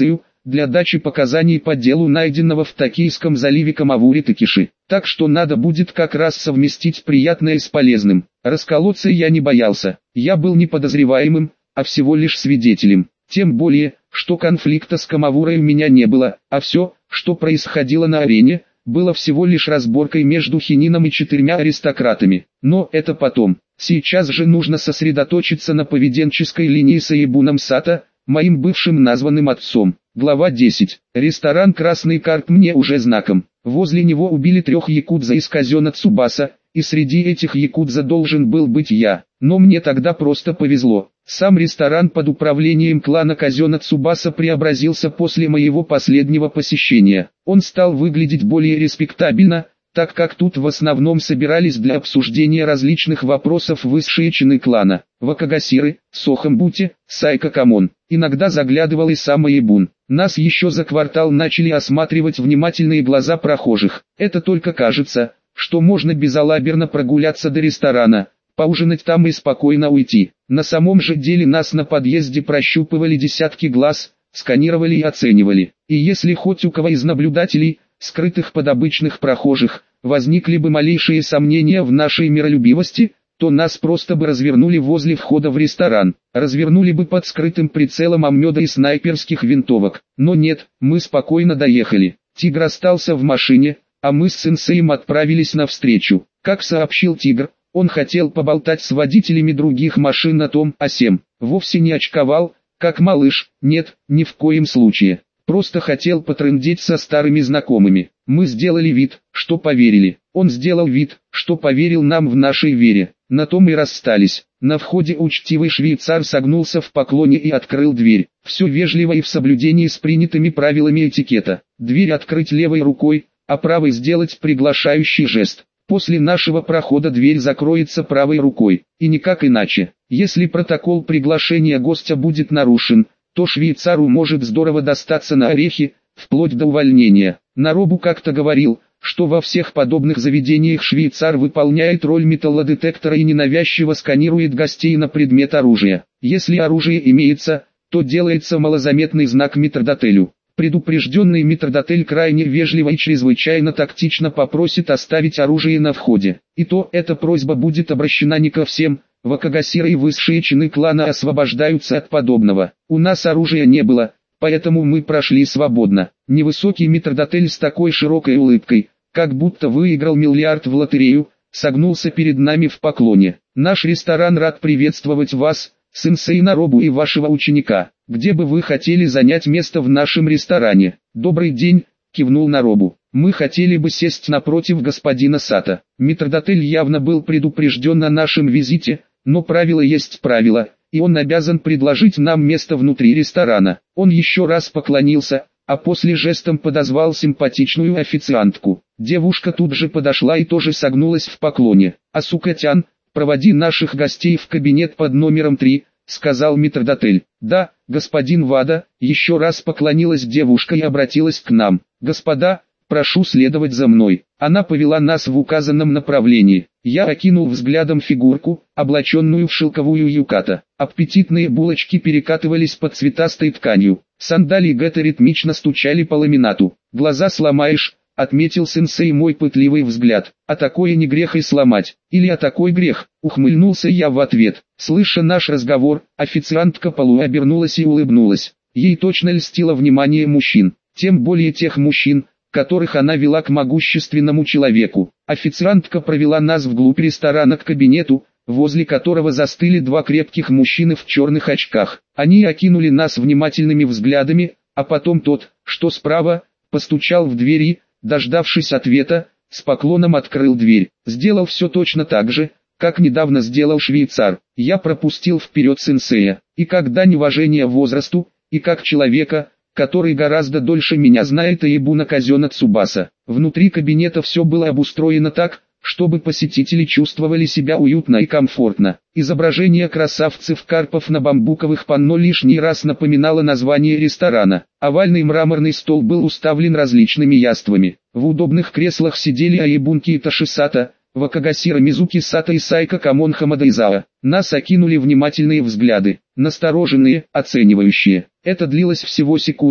для дачи показаний по делу найденного в Токийском заливе Камавури Такиши. Так что надо будет как раз совместить приятное с полезным. Расколоться я не боялся. Я был не подозреваемым, а всего лишь свидетелем. Тем более, что конфликта с Камавурой у меня не было, а все, что происходило на арене, было всего лишь разборкой между Хинином и 4 аристократами. Но это потом. Сейчас же нужно сосредоточиться на поведенческой линии с Аебуном Сато, моим бывшим названным отцом. Глава 10. Ресторан «Красный карп» мне уже знаком. Возле него убили 3 якудза из казёна Цубаса, и среди этих якудза должен был быть я. Но мне тогда просто повезло. Сам ресторан под управлением клана казёна Цубаса преобразился после моего последнего посещения. Он стал выглядеть более респектабельно, так как тут в основном собирались для обсуждения различных вопросов высшие чины клана. Вакагасиры, Сохамбути, Сайка Камон. Иногда заглядывал и сам Аебун. Нас еще за квартал начали осматривать внимательные глаза прохожих. Это только кажется, что можно безалаберно прогуляться до ресторана, поужинать там и спокойно уйти. На самом же деле нас на подъезде прощупывали десятки глаз, сканировали и оценивали. И если хоть у кого из наблюдателей, скрытых под обычных прохожих, возникли бы малейшие сомнения в нашей миролюбивости, то нас просто бы развернули возле входа в ресторан, развернули бы под скрытым прицелом оммёда и снайперских винтовок. Но нет, мы спокойно доехали. Тигр остался в машине, а мы с сенсеем отправились навстречу. Как сообщил Тигр, он хотел поболтать с водителями других машин на том А7. Вовсе не очковал, как малыш, нет, ни в коем случае. Просто хотел потрындеть со старыми знакомыми. Мы сделали вид, что поверили. Он сделал вид, что поверил нам в нашей вере. На том и расстались. На входе учтивый швейцар согнулся в поклоне и открыл дверь. Все вежливо и в соблюдении с принятыми правилами этикета. Дверь открыть левой рукой, а правой сделать приглашающий жест. После нашего прохода дверь закроется правой рукой. И никак иначе. Если протокол приглашения гостя будет нарушен, то швейцару может здорово достаться на орехи, вплоть до увольнения. Наробу как-то говорил, что во всех подобных заведениях швейцар выполняет роль металлодетектора и ненавязчиво сканирует гостей на предмет оружия. Если оружие имеется, то делается малозаметный знак метрдотелю. Предупрежденный метрдотель крайне вежливо и чрезвычайно тактично попросит оставить оружие на входе. И то эта просьба будет обращена не ко всем. Вакагасиры и высшие чины клана освобождаются от подобного. У нас оружия не было, поэтому мы прошли свободно. Невысокий метрдотель с такой широкой улыбкой, как будто выиграл миллиард в лотерею, согнулся перед нами в поклоне. Наш ресторан рад приветствовать вас, сенсей Наробу и вашего ученика. Где бы вы хотели занять место в нашем ресторане? Добрый день, кивнул Наробу. Мы хотели бы сесть напротив господина Сато. Метрдотель явно был предупрежден о нашем визите, но правило есть правило, и он обязан предложить нам место внутри ресторана. Он еще раз поклонился, а после жестом подозвал симпатичную официантку. Девушка тут же подошла и тоже согнулась в поклоне. «Асукатян, проводи наших гостей в кабинет под номером 3», сказал метрдотель. «Да, господин Вада», еще раз поклонилась девушка и обратилась к нам. «Господа, прошу следовать за мной». Она повела нас в указанном направлении. Я окинул взглядом фигурку, облаченную в шелковую юката. Аппетитные булочки перекатывались под цветастой тканью. Сандалии Гетто ритмично стучали по ламинату. «Глаза сломаешь», — отметил сенсей мой пытливый взгляд. «А такое не грех и сломать. Или а такой грех», — ухмыльнулся я в ответ. Слыша наш разговор, официантка полуобернулась и улыбнулась. Ей точно льстило внимание мужчин. Тем более тех мужчин, которых она вела к могущественному человеку. Официантка провела нас вглубь ресторана к кабинету, возле которого застыли 2 крепких мужчины в черных очках. Они окинули нас внимательными взглядами, а потом тот, что справа, постучал в дверь и, дождавшись ответа, с поклоном открыл дверь. Сделал все точно так же, как недавно сделал швейцар. Я пропустил вперед сенсея, и как дань уважения возрасту, и как человека, который гораздо дольше меня знает Аебуна казёна Цубаса. Внутри кабинета все было обустроено так, чтобы посетители чувствовали себя уютно и комфортно. Изображение красавцев-карпов на бамбуковых панно лишний раз напоминало название ресторана. Овальный мраморный стол был уставлен различными яствами. В удобных креслах сидели Аебун Китоши Сато, Вакагасира Мизуки Сато и Сайка Камон Хамадайзава. Нас окинули внимательные взгляды, настороженные, оценивающие. Это длилось всего секунду,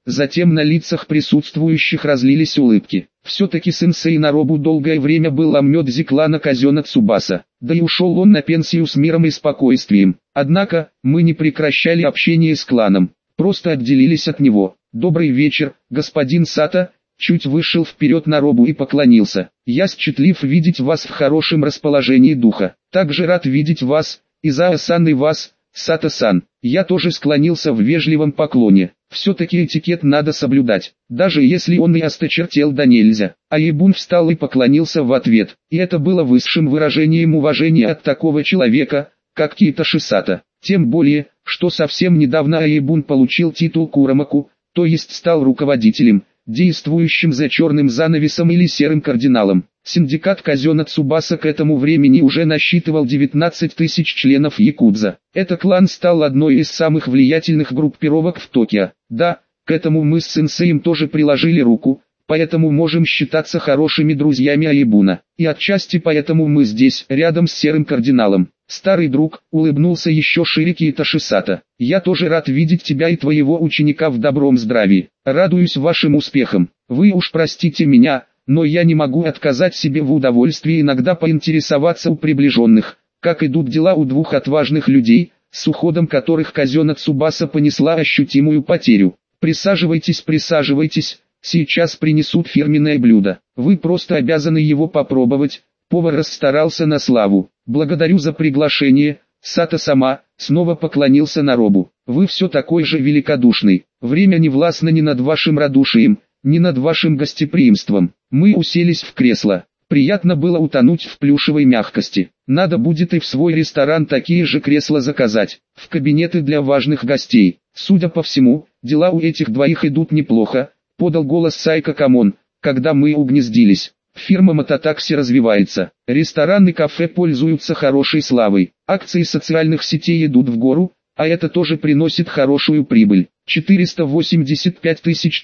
затем на лицах присутствующих разлились улыбки. Все-таки сенсей Наробу долгое время был омнёдзи клана Казёна Цубаса, да и ушел он на пенсию с миром и спокойствием. Однако, мы не прекращали общение с кланом, просто отделились от него. «Добрый вечер, господин Сато», чуть вышел вперед Наробу и поклонился. «Я счастлив видеть вас в хорошем расположении духа. Также рад видеть вас, Изао-сан и вас, Сато-сан». Я тоже склонился в вежливом поклоне. Все-таки этикет надо соблюдать, даже если он и осточертел да нельзя. Аебун встал и поклонился в ответ, и это было высшим выражением уважения от такого человека, как Китоши Сато. Тем более, что совсем недавно Аебун получил титул Курамаку, то есть стал руководителем, действующим за черным занавесом или серым кардиналом. Синдикат Казёна Цубаса к этому времени уже насчитывал 19 тысяч членов якудза. Этот клан стал одной из самых влиятельных группировок в Токио. Да, к этому мы с сенсеем тоже приложили руку, поэтому можем считаться хорошими друзьями Аебуна. И отчасти поэтому мы здесь, рядом с серым кардиналом. Старый друг, улыбнулся еще шире Китоши Сато. Я тоже рад видеть тебя и твоего ученика в добром здравии. Радуюсь вашим успехам. Вы уж простите меня, но я не могу отказать себе в удовольствии иногда поинтересоваться у приближенных, как идут дела у двух отважных людей, с уходом которых Казёна Цубаса понесла ощутимую потерю. Присаживайтесь, присаживайтесь, сейчас принесут фирменное блюдо. Вы просто обязаны его попробовать. Повар расстарался на славу. Благодарю за приглашение, Сато-сама, снова поклонился Наробу. Вы все такой же великодушный. Время не властно ни над вашим радушием, ни над вашим гостеприимством. Мы уселись в кресло. Приятно было утонуть в плюшевой мягкости. Надо будет и в свой ресторан такие же кресла заказать, в кабинеты для важных гостей. Судя по всему, дела у этих двоих идут неплохо, подал голос Сайко Камон, когда мы угнездились. Фирма Мототакси развивается, рестораны и кафе пользуются хорошей славой, акции социальных сетей идут в гору, а это тоже приносит хорошую прибыль. 485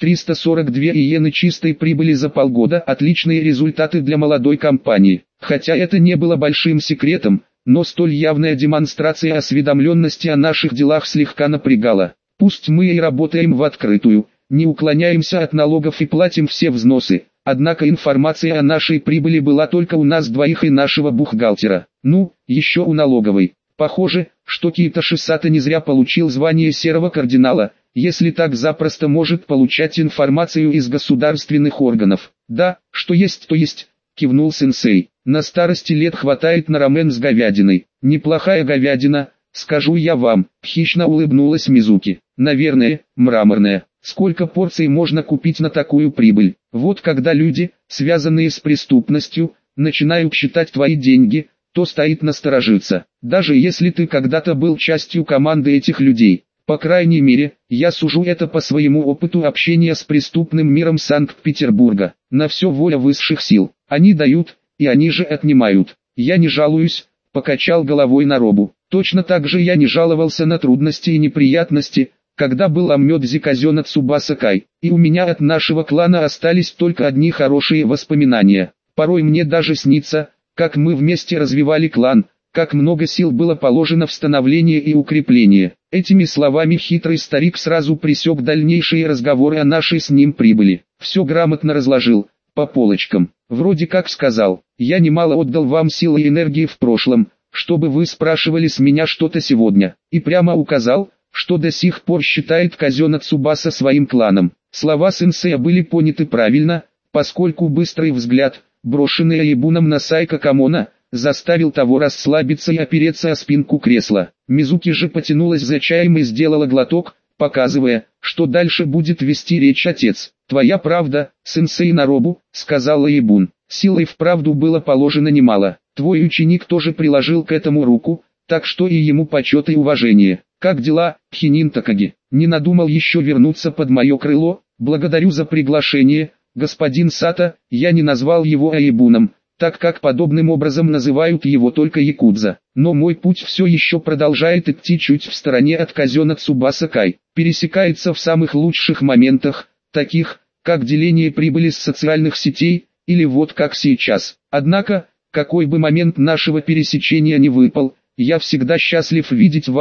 342 иены чистой прибыли за полгода – отличные результаты для молодой компании. Хотя это не было большим секретом, но столь явная демонстрация осведомленности о наших делах слегка напрягала. Пусть мы и работаем в открытую, не уклоняемся от налогов и платим все взносы, однако информация о нашей прибыли была только у нас двоих и нашего бухгалтера. Ну, еще у налоговой. Похоже, что Китоши Сато не зря получил звание серого кардинала, если так запросто может получать информацию из государственных органов. Да, что есть то есть, кивнул сенсей. На старости лет хватает на рамен с говядиной. Неплохая говядина, скажу я вам, хищно улыбнулась Мизуки. Наверное, мраморная. Сколько порций можно купить на такую прибыль? Вот когда люди, связанные с преступностью, начинают считать твои деньги, то стоит насторожиться. Даже если ты когда-то был частью команды этих людей. По крайней мере, я сужу это по своему опыту общения с преступным миром Санкт-Петербурга. На все воля высших сил. Они дают, и они же отнимают. Я не жалуюсь, покачал головой Наробу. Точно так же я не жаловался на трудности и неприятности, когда был омнёдзи Казёна Цубаса Кай. И у меня от нашего клана остались только одни хорошие воспоминания. Порой мне даже снится, как мы вместе развивали клан, как много сил было положено в становление и укрепление. Этими словами хитрый старик сразу пресек дальнейшие разговоры о нашей с ним прибыли. Все грамотно разложил, по полочкам. Вроде как сказал, я немало отдал вам силы и энергии в прошлом, чтобы вы спрашивали с меня что-то сегодня. И прямо указал, что до сих пор считает Казёна Цубаса своим кланом. Слова сенсея были поняты правильно, поскольку быстрый взгляд, брошенный Аебуном на Сайко Камона, заставил того расслабиться и опереться о спинку кресла. Мизуки же потянулась за чаем и сделала глоток, показывая, что дальше будет вести речь отец. «Твоя правда, сенсей Наробу», — сказал Аебун. «Силой вправду было положено немало. Твой ученик тоже приложил к этому руку, так что и ему почет и уважение. Как дела, Хинин Такаги? Не надумал еще вернуться под мое крыло? Благодарю за приглашение, господин Сато». Я не назвал его Аебуном, так как подобным образом называют его только якудза. Но мой путь все еще продолжает идти чуть в стороне от Казёна Цубаса Кай. Пересекается в самых лучших моментах, таких, как деление прибыли с социальных сетей, или вот как сейчас. Однако, какой бы момент нашего пересечения ни выпал, я всегда счастлив видеть вас,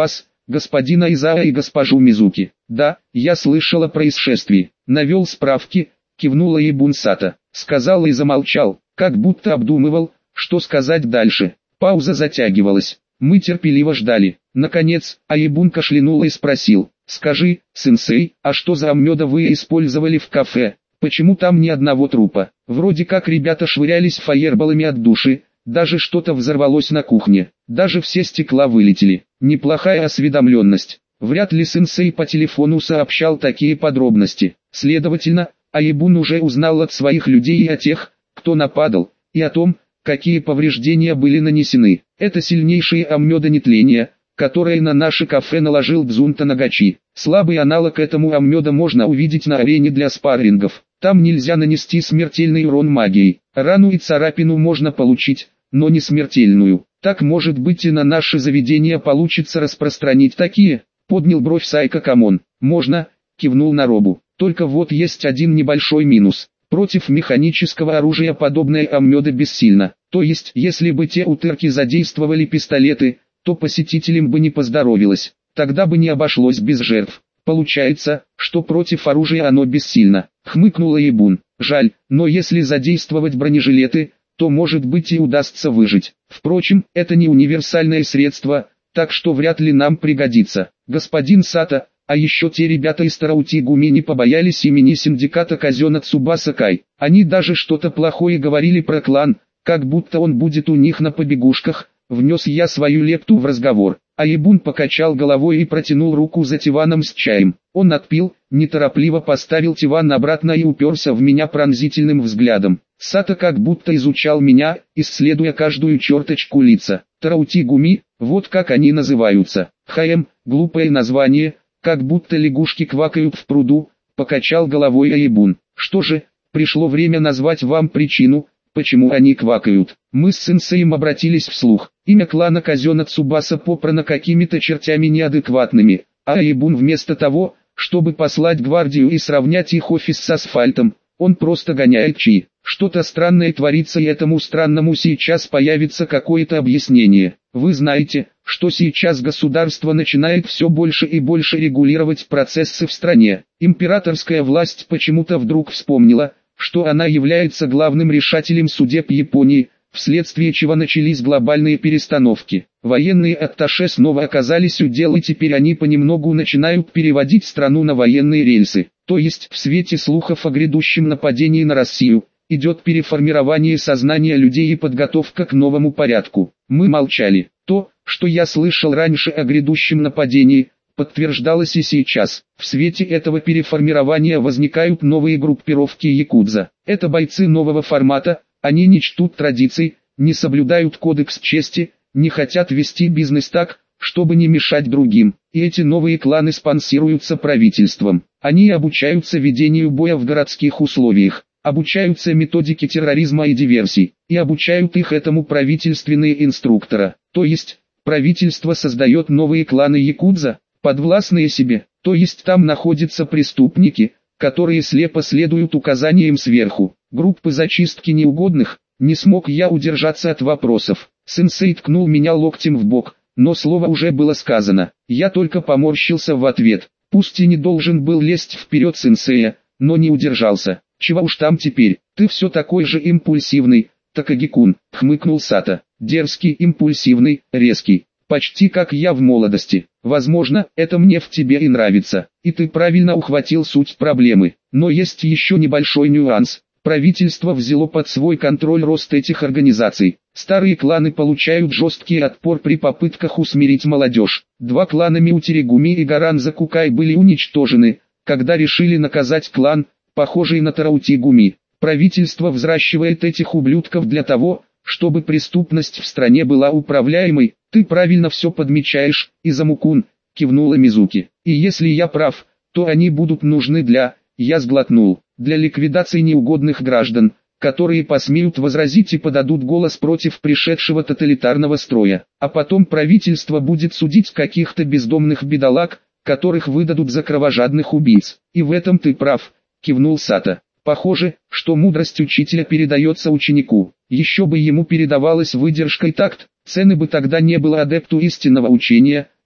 господина Изаа и госпожу Мизуки. Да, я слышал о происшествии. Навел справки, кивнула Аебун Сато. Сказал и замолчал, как будто обдумывал, что сказать дальше. Пауза затягивалась. Мы терпеливо ждали. Наконец, Аебун кашлянул и спросил: «Скажи, сенсей, а что за оммёда вы использовали в кафе? Почему там ни одного трупа? Вроде как ребята швырялись фаерболами от души, даже что-то взорвалось на кухне, даже все стекла вылетели». Неплохая осведомленность. Вряд ли сенсей по телефону сообщал такие подробности. Следовательно, Аебун уже узнал от своих людей и о тех, кто нападал, и о том, какие повреждения были нанесены. Это сильнейшее оммёдонетление, которое на наше кафе наложил Дзунта Нагачи. Слабый аналог этому оммёда можно увидеть на арене для спаррингов. Там нельзя нанести смертельный урон магией. Рану и царапину можно получить, но не смертельную. Так может быть и на наше заведение получится распространить такие? Поднял бровь Сайко Камон. Можно, кивнул Наробу. Только вот есть один небольшой минус. Против механического оружия подобное оммёда бессильно. То есть, если бы те утырки задействовали пистолеты, то посетителям бы не поздоровилось. Тогда бы не обошлось без жертв. Получается, что против оружия оно бессильно. Хмыкнула Аебун. Жаль, но если задействовать бронежилеты, то может быть и удастся выжить. Впрочем, это не универсальное средство, так что вряд ли нам пригодится. Господин Сато, а еще те ребята из Тараути-Гуми не побоялись имени синдиката казёна Цубаса Кай. Они даже что-то плохое говорили про клан, как будто он будет у них на побегушках. Внес я свою лепту в разговор. Аебун покачал головой и протянул руку за тиваном с чаем. Он отпил, неторопливо поставил тиван обратно и уперся в меня пронзительным взглядом. Сато как будто изучал меня, исследуя каждую черточку лица. Тараути-Гуми, вот как они называются. Глупое название, как будто лягушки квакают в пруду, покачал головой Аебун. Что же, пришло время назвать вам причину, почему они квакают. Мы с сенсеем обратились вслух. Имя клана казёна Цубаса попрано какими-то чертями неадекватными, а Аебун вместо того, чтобы послать гвардию и сравнять их офис с асфальтом, он просто гоняет чи. Что-то странное творится, и этому странному сейчас появится какое-то объяснение. Вы знаете, что сейчас государство начинает все больше и больше регулировать процессы в стране. Императорская власть почему-то вдруг вспомнила, что она является главным решателем судеб Японии, вследствие чего начались глобальные перестановки. Военные атташе снова оказались у дел, и теперь они понемногу начинают переводить страну на военные рельсы. То есть в свете слухов о грядущем нападении на Россию, идет переформирование сознания людей и подготовка к новому порядку. Мы молчали. То, что я слышал раньше о грядущем нападении, подтверждалось и сейчас. В свете этого переформирования возникают новые группировки якудза. Это бойцы нового формата, они не чтут традиций, не соблюдают кодекс чести, не хотят вести бизнес так, чтобы не мешать другим. И эти новые кланы спонсируются правительством. Они обучаются ведению боя в городских условиях, обучаются методике терроризма и диверсий, и обучают их этому правительственные инструктора. То есть, правительство создает новые кланы якудза, подвластные себе, то есть там находятся преступники, которые слепо следуют указаниям сверху. Группы зачистки неугодных. Не смог я удержаться от вопросов. Сенсей ткнул меня локтем в бок, но слово уже было сказано. Я только поморщился в ответ. Пусть и не должен был лезть вперед сенсея, но не удержался. Чего уж там теперь, ты все такой же импульсивный, Такаги-кун, хмыкнул Сато. Дерзкий, импульсивный, резкий. Почти как я в молодости. Возможно, это мне в тебе и нравится. И ты правильно ухватил суть проблемы. Но есть еще небольшой нюанс. Правительство взяло под свой контроль рост этих организаций. Старые кланы получают жесткий отпор при попытках усмирить молодежь. 2 клана Миутиригуми и Гаранза Кукай были уничтожены, когда решили наказать клан, похожий на Тараути-Гуми. Правительство взращивает этих ублюдков для того, чтобы преступность в стране была управляемой. Ты правильно все подмечаешь, Изамукун, кивнула Мизуки. И если я прав, то они будут нужны для... Я сглотнул. Для ликвидации неугодных граждан, которые посмеют возразить и подадут голос против пришедшего тоталитарного строя. А потом правительство будет судить каких-то бездомных бедолаг, которых выдадут за кровожадных убийц. И в этом ты прав, кивнул Сато. Похоже, что мудрость учителя передается ученику. Еще бы ему передавалась выдержка и такт, цены бы тогда не было адепту истинного учения,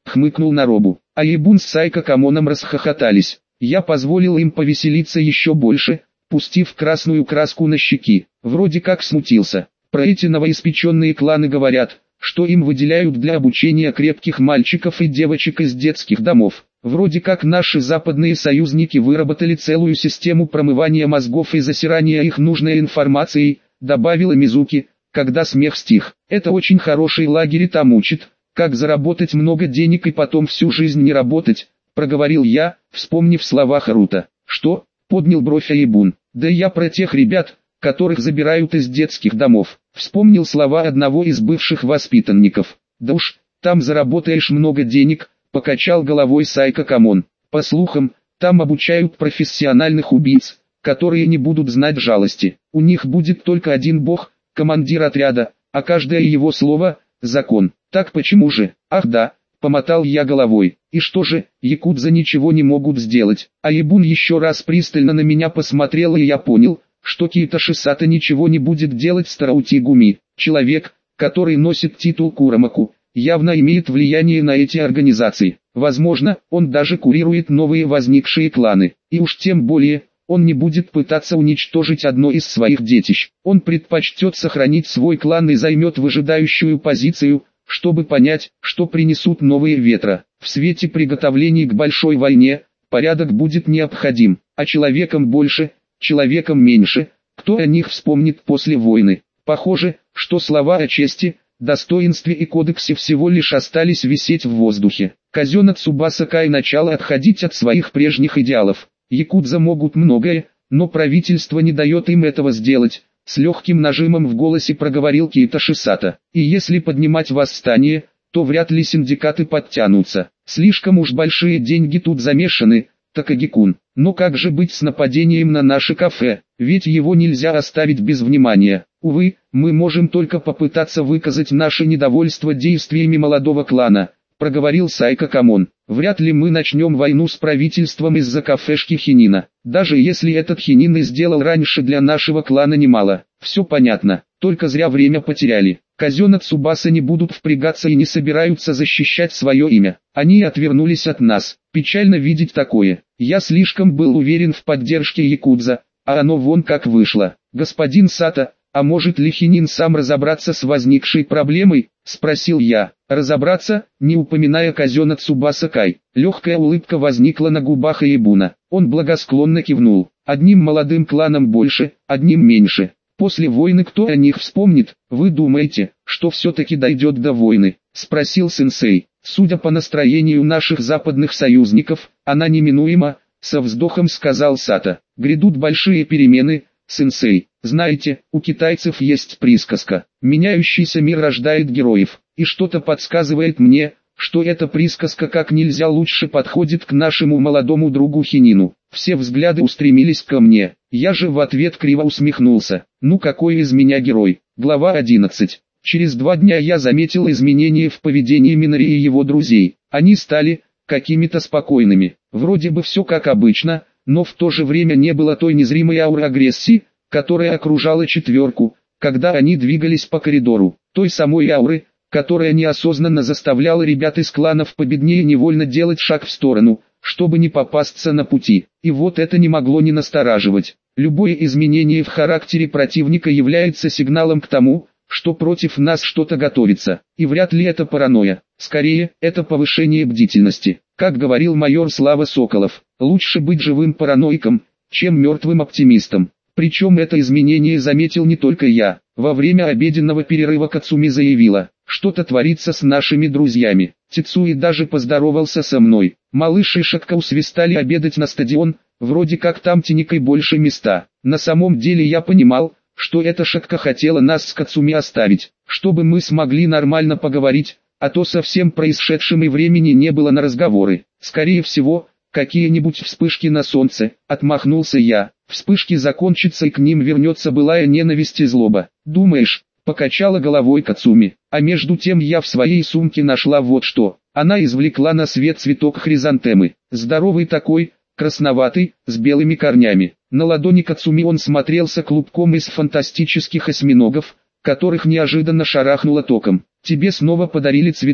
хмыкнул Наробу. А Ебун с Сайко Камоном расхохотались. Я позволил им повеселиться еще больше, пустив красную краску на щеки. Вроде как смутился. Про эти новоиспеченные кланы говорят, что им выделяют для обучения крепких мальчиков и девочек из детских домов. Вроде как наши западные союзники выработали целую систему промывания мозгов и засирания их нужной информацией, добавила Мизуки, когда смех стих. Это очень хороший лагерь и там учат, как заработать много денег и потом всю жизнь не работать, проговорил я, вспомнив слова Харуто. Что? Поднял бровь Аибун. Да я про тех ребят, которых забирают из детских домов. Вспомнил слова одного из бывших воспитанников. Да уж, там заработаешь много денег, покачал головой Сайко Камон. По слухам, там обучают профессиональных убийц, которые не будут знать жалости. У них будет только один бог, командир отряда, а каждое его слово – закон. Так почему же? Ах да, помотал я головой. И что же, якудза ничего не могут сделать. А Ебун еще раз пристально на меня посмотрела, и я понял, что Киитоши Сато ничего не будет делать с Тараути-гуми. Человек, который носит титул Курамаку, явно имеет влияние на эти организации. Возможно, он даже курирует новые возникшие кланы. И уж тем более, он не будет пытаться уничтожить одно из своих детищ. Он предпочтет сохранить свой клан и займет выжидающую позицию, чтобы понять, что принесут новые ветра. В свете приготовлений к большой войне, порядок будет необходим, а человеком больше, человеком меньше, кто о них вспомнит после войны. Похоже, что слова о чести, достоинстве и кодексе всего лишь остались висеть в воздухе. Казёна Цубаса Кай начало отходить от своих прежних идеалов. Якудза могут многое, но правительство не дает им этого сделать. С легким нажимом в голосе проговорил Киитоши Сато. И если поднимать восстание, то вряд ли синдикаты подтянутся. Слишком уж большие деньги тут замешаны, Такаги-кун. Но как же быть с нападением на наше кафе? Ведь его нельзя оставить без внимания. Увы, мы можем только попытаться выказать наше недовольство действиями молодого клана, проговорил Сайко Камон. Вряд ли мы начнем войну с правительством из-за кафешки Хинина. Даже если этот Хинин и сделал раньше для нашего клана немало. Все понятно, только зря время потеряли. Казёна Цубаса не будут впрягаться и не собираются защищать свое имя. Они отвернулись от нас. Печально видеть такое. Я слишком был уверен в поддержке якудза, а оно вон как вышло. Господин Сато, а может ли Хинин сам разобраться с возникшей проблемой? Спросил я. Разобраться, не упоминая Казёна Цубаса Кай. Легкая улыбка возникла на губах Аибуна. Он благосклонно кивнул. Одним молодым кланом больше, одним меньше. После войны кто о них вспомнит? Вы думаете, что все-таки дойдет до войны? Спросил сенсей. Судя по настроению наших западных союзников, она неминуема, со вздохом сказал Сато. Грядут большие перемены, сенсей. Знаете, у китайцев есть присказка. Меняющийся мир рождает героев. И что-то подсказывает мне, что эта присказка как нельзя лучше подходит к нашему молодому другу Хинину. Все взгляды устремились ко мне. Я же в ответ криво усмехнулся. Ну какой из меня герой? Глава 11. Через 2 дня я заметил изменения в поведении Минори и его друзей. Они стали какими-то спокойными. Вроде бы все как обычно, но в то же время не было той незримой ауры агрессии, которая окружала четверку, когда они двигались по коридору. Той самой ауры, которая неосознанно заставляла ребят из кланов победнее невольно делать шаг в сторону, чтобы не попасться на пути. И вот это не могло не настораживать. Любое изменение в характере противника является сигналом к тому, что против нас что-то готовится. И вряд ли это паранойя. Скорее, это повышение бдительности. Как говорил майор Слава Соколов, лучше быть живым параноиком, чем мертвым оптимистом. Причем это изменение заметил не только я. Во время обеденного перерыва Кацуми заявила, что-то творится с нашими друзьями. Тицуи даже поздоровался со мной. Малыш и Шакка усвистали обедать на стадион, вроде как там Тиникой больше места. На самом деле я понимал, что эта Шакка хотела нас с Кацуми оставить, чтобы мы смогли нормально поговорить, а то со всем происшедшим и времени не было на разговоры. Скорее всего, какие-нибудь вспышки на солнце, отмахнулся я. Вспышки закончатся и к ним вернется былая ненависть и злоба. Думаешь? Покачала головой Кацуми. А между тем я в своей сумке нашла вот что. Она извлекла на свет цветок хризантемы. Здоровый такой, красноватый, с белыми корнями. На ладони Кацуми он смотрелся клубком из фантастических осьминогов, которых неожиданно шарахнуло током. Тебе снова подарили цветок?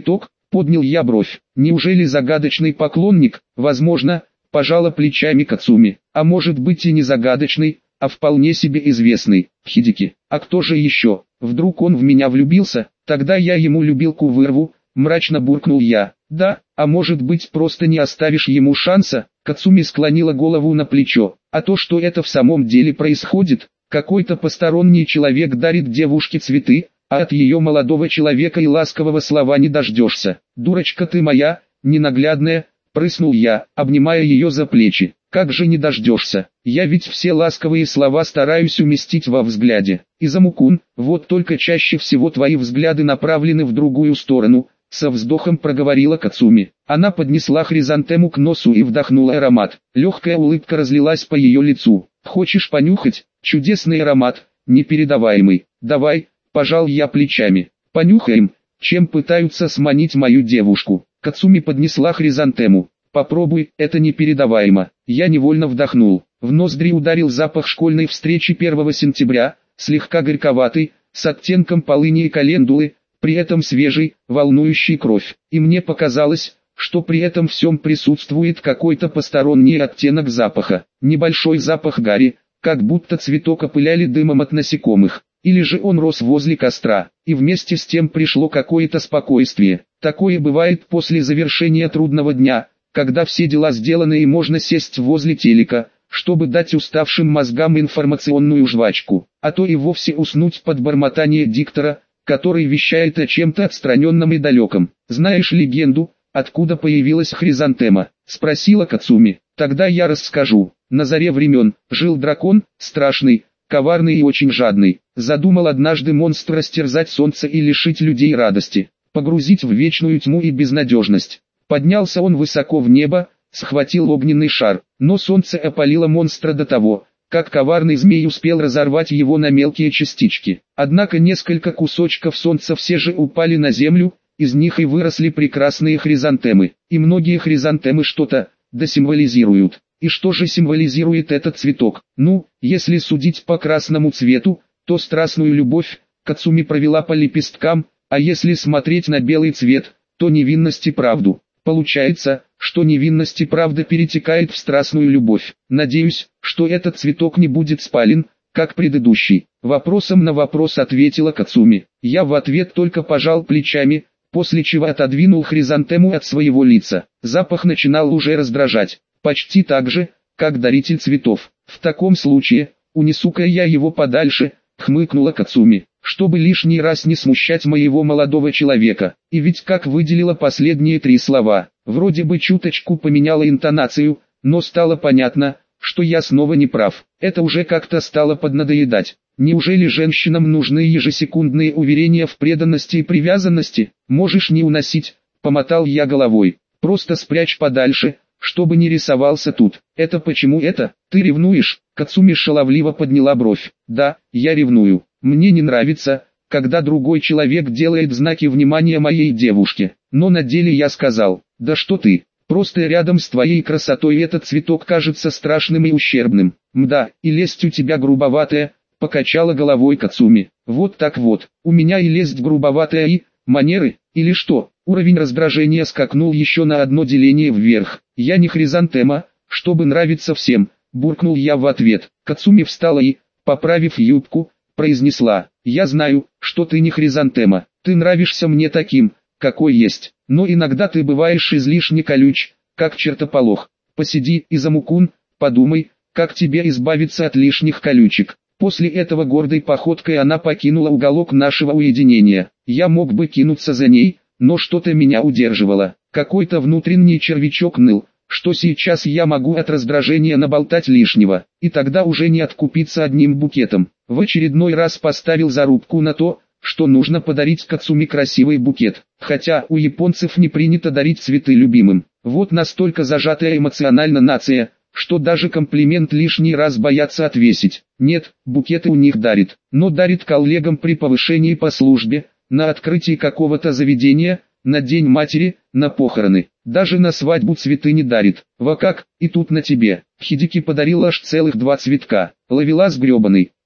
Поднял я бровь. Неужели загадочный поклонник? Возможно, пожала плечами Кацуми. А может быть и не загадочный, а вполне себе известный. Хидики. А кто же еще? Вдруг он в меня влюбился? Тогда я ему любилку вырву, мрачно буркнул я. Да, а может быть просто не оставишь ему шанса? Кацуми склонила голову на плечо. А то, что это в самом деле происходит, какой-то посторонний человек дарит девушке цветы, а от ее молодого человека и ласкового слова не дождешься. Дурочка ты моя, ненаглядная, прыснул я, обнимая ее за плечи. Как же не дождешься? Я ведь все ласковые слова стараюсь уместить во взгляде. Изамукун, вот только чаще всего твои взгляды направлены в другую сторону, со вздохом проговорила Кацуми. Она поднесла хризантему к носу и вдохнула аромат. Легкая улыбка разлилась по ее лицу. Хочешь понюхать? Чудесный аромат, непередаваемый. Давай. Пожал я плечами. Понюхаем, чем пытаются сманить мою девушку. Кацуми поднесла хризантему. Попробуй, это непередаваемо. Я невольно вдохнул. В ноздри ударил запах школьной встречи 1 сентября, слегка горьковатый, с оттенком полыни и календулы, при этом свежий, волнующий кровь. И мне показалось, что при этом всем присутствует какой-то посторонний оттенок запаха. Небольшой запах гари, как будто цветок опыляли дымом от насекомых. Или же он рос возле костра, и вместе с тем пришло какое-то спокойствие. Такое бывает после завершения трудного дня, когда все дела сделаны и можно сесть возле телека, чтобы дать уставшим мозгам информационную жвачку, а то и вовсе уснуть под бормотание диктора, который вещает о чем-то отстраненном и далеком. «Знаешь легенду, откуда появилась хризантема?» – спросила Кацуми. «Тогда я расскажу. На заре времен жил дракон, страшный, коварный и очень жадный. Задумал однажды монстр растерзать солнце и лишить людей радости, погрузить в вечную тьму и безнадежность. Поднялся он высоко в небо, схватил огненный шар, но солнце опалило монстра до того, как коварный змей успел разорвать его на мелкие частички. Однако несколько кусочков солнца все же упали на землю, из них и выросли прекрасные хризантемы. И многие хризантемы что-то символизируют. И что же символизирует этот цветок? Ну, если судить по красному цвету, то страстную любовь, Кацуми провела по лепесткам, а если смотреть на белый цвет, то невинность и правду. Получается, что невинность и правда перетекает в страстную любовь. Надеюсь, что этот цветок не будет спален, как предыдущий. Вопросом на вопрос ответила Кацуми. Я в ответ только пожал плечами, после чего отодвинул хризантему от своего лица. Запах начинал уже раздражать, почти так же, как даритель цветов. В таком случае, унесу-ка я его подальше, хмыкнула Кацуми, чтобы лишний раз не смущать моего молодого человека. И ведь как выделила последние 3 слова, вроде бы чуточку поменяла интонацию, но стало понятно, что я снова не прав. Это уже как-то стало поднадоедать. Неужели женщинам нужны ежесекундные уверения в преданности и привязанности? Можешь не уносить, помотал я головой. Просто спрячь подальше, чтобы не рисовался тут. Это почему это? Ты ревнуешь? Кацуми шаловливо подняла бровь. Да, я ревную. Мне не нравится, когда другой человек делает знаки внимания моей девушке. Но на деле я сказал, да что ты, просто рядом с твоей красотой этот цветок кажется страшным и ущербным. Мда, и лесть у тебя грубоватая, покачала головой Кацуми. Вот так вот, у меня и лесть грубоватая и, манеры, или что? Уровень раздражения скакнул еще на одно деление вверх. Я не хризантема, чтобы нравиться всем, буркнул я в ответ. Кацуми встала и, поправив юбку, произнесла: «Я знаю, что ты не хризантема, ты нравишься мне таким, какой есть, но иногда ты бываешь излишне колюч, как чертополох. Посиди, Изамукун, подумай, как тебе избавиться от лишних колючек». После этого гордой походкой она покинула уголок нашего уединения. Я мог бы кинуться за ней, но что-то меня удерживало. Какой-то внутренний червячок ныл, что сейчас я могу от раздражения наболтать лишнего, и тогда уже не откупиться одним букетом. В очередной раз поставил зарубку на то, что нужно подарить Кацуми красивый букет, хотя у японцев не принято дарить цветы любимым. Вот настолько зажатая эмоционально нация, что даже комплимент лишний раз боятся отвесить. Нет, букеты у них дарит, но дарит коллегам при повышении по службе, на открытии какого-то заведения, на День матери, на похороны. Даже на свадьбу цветы не дарит. Во как, и тут на тебе. Хидики подарил аж целых 2 цветка. Ловелас гребаный.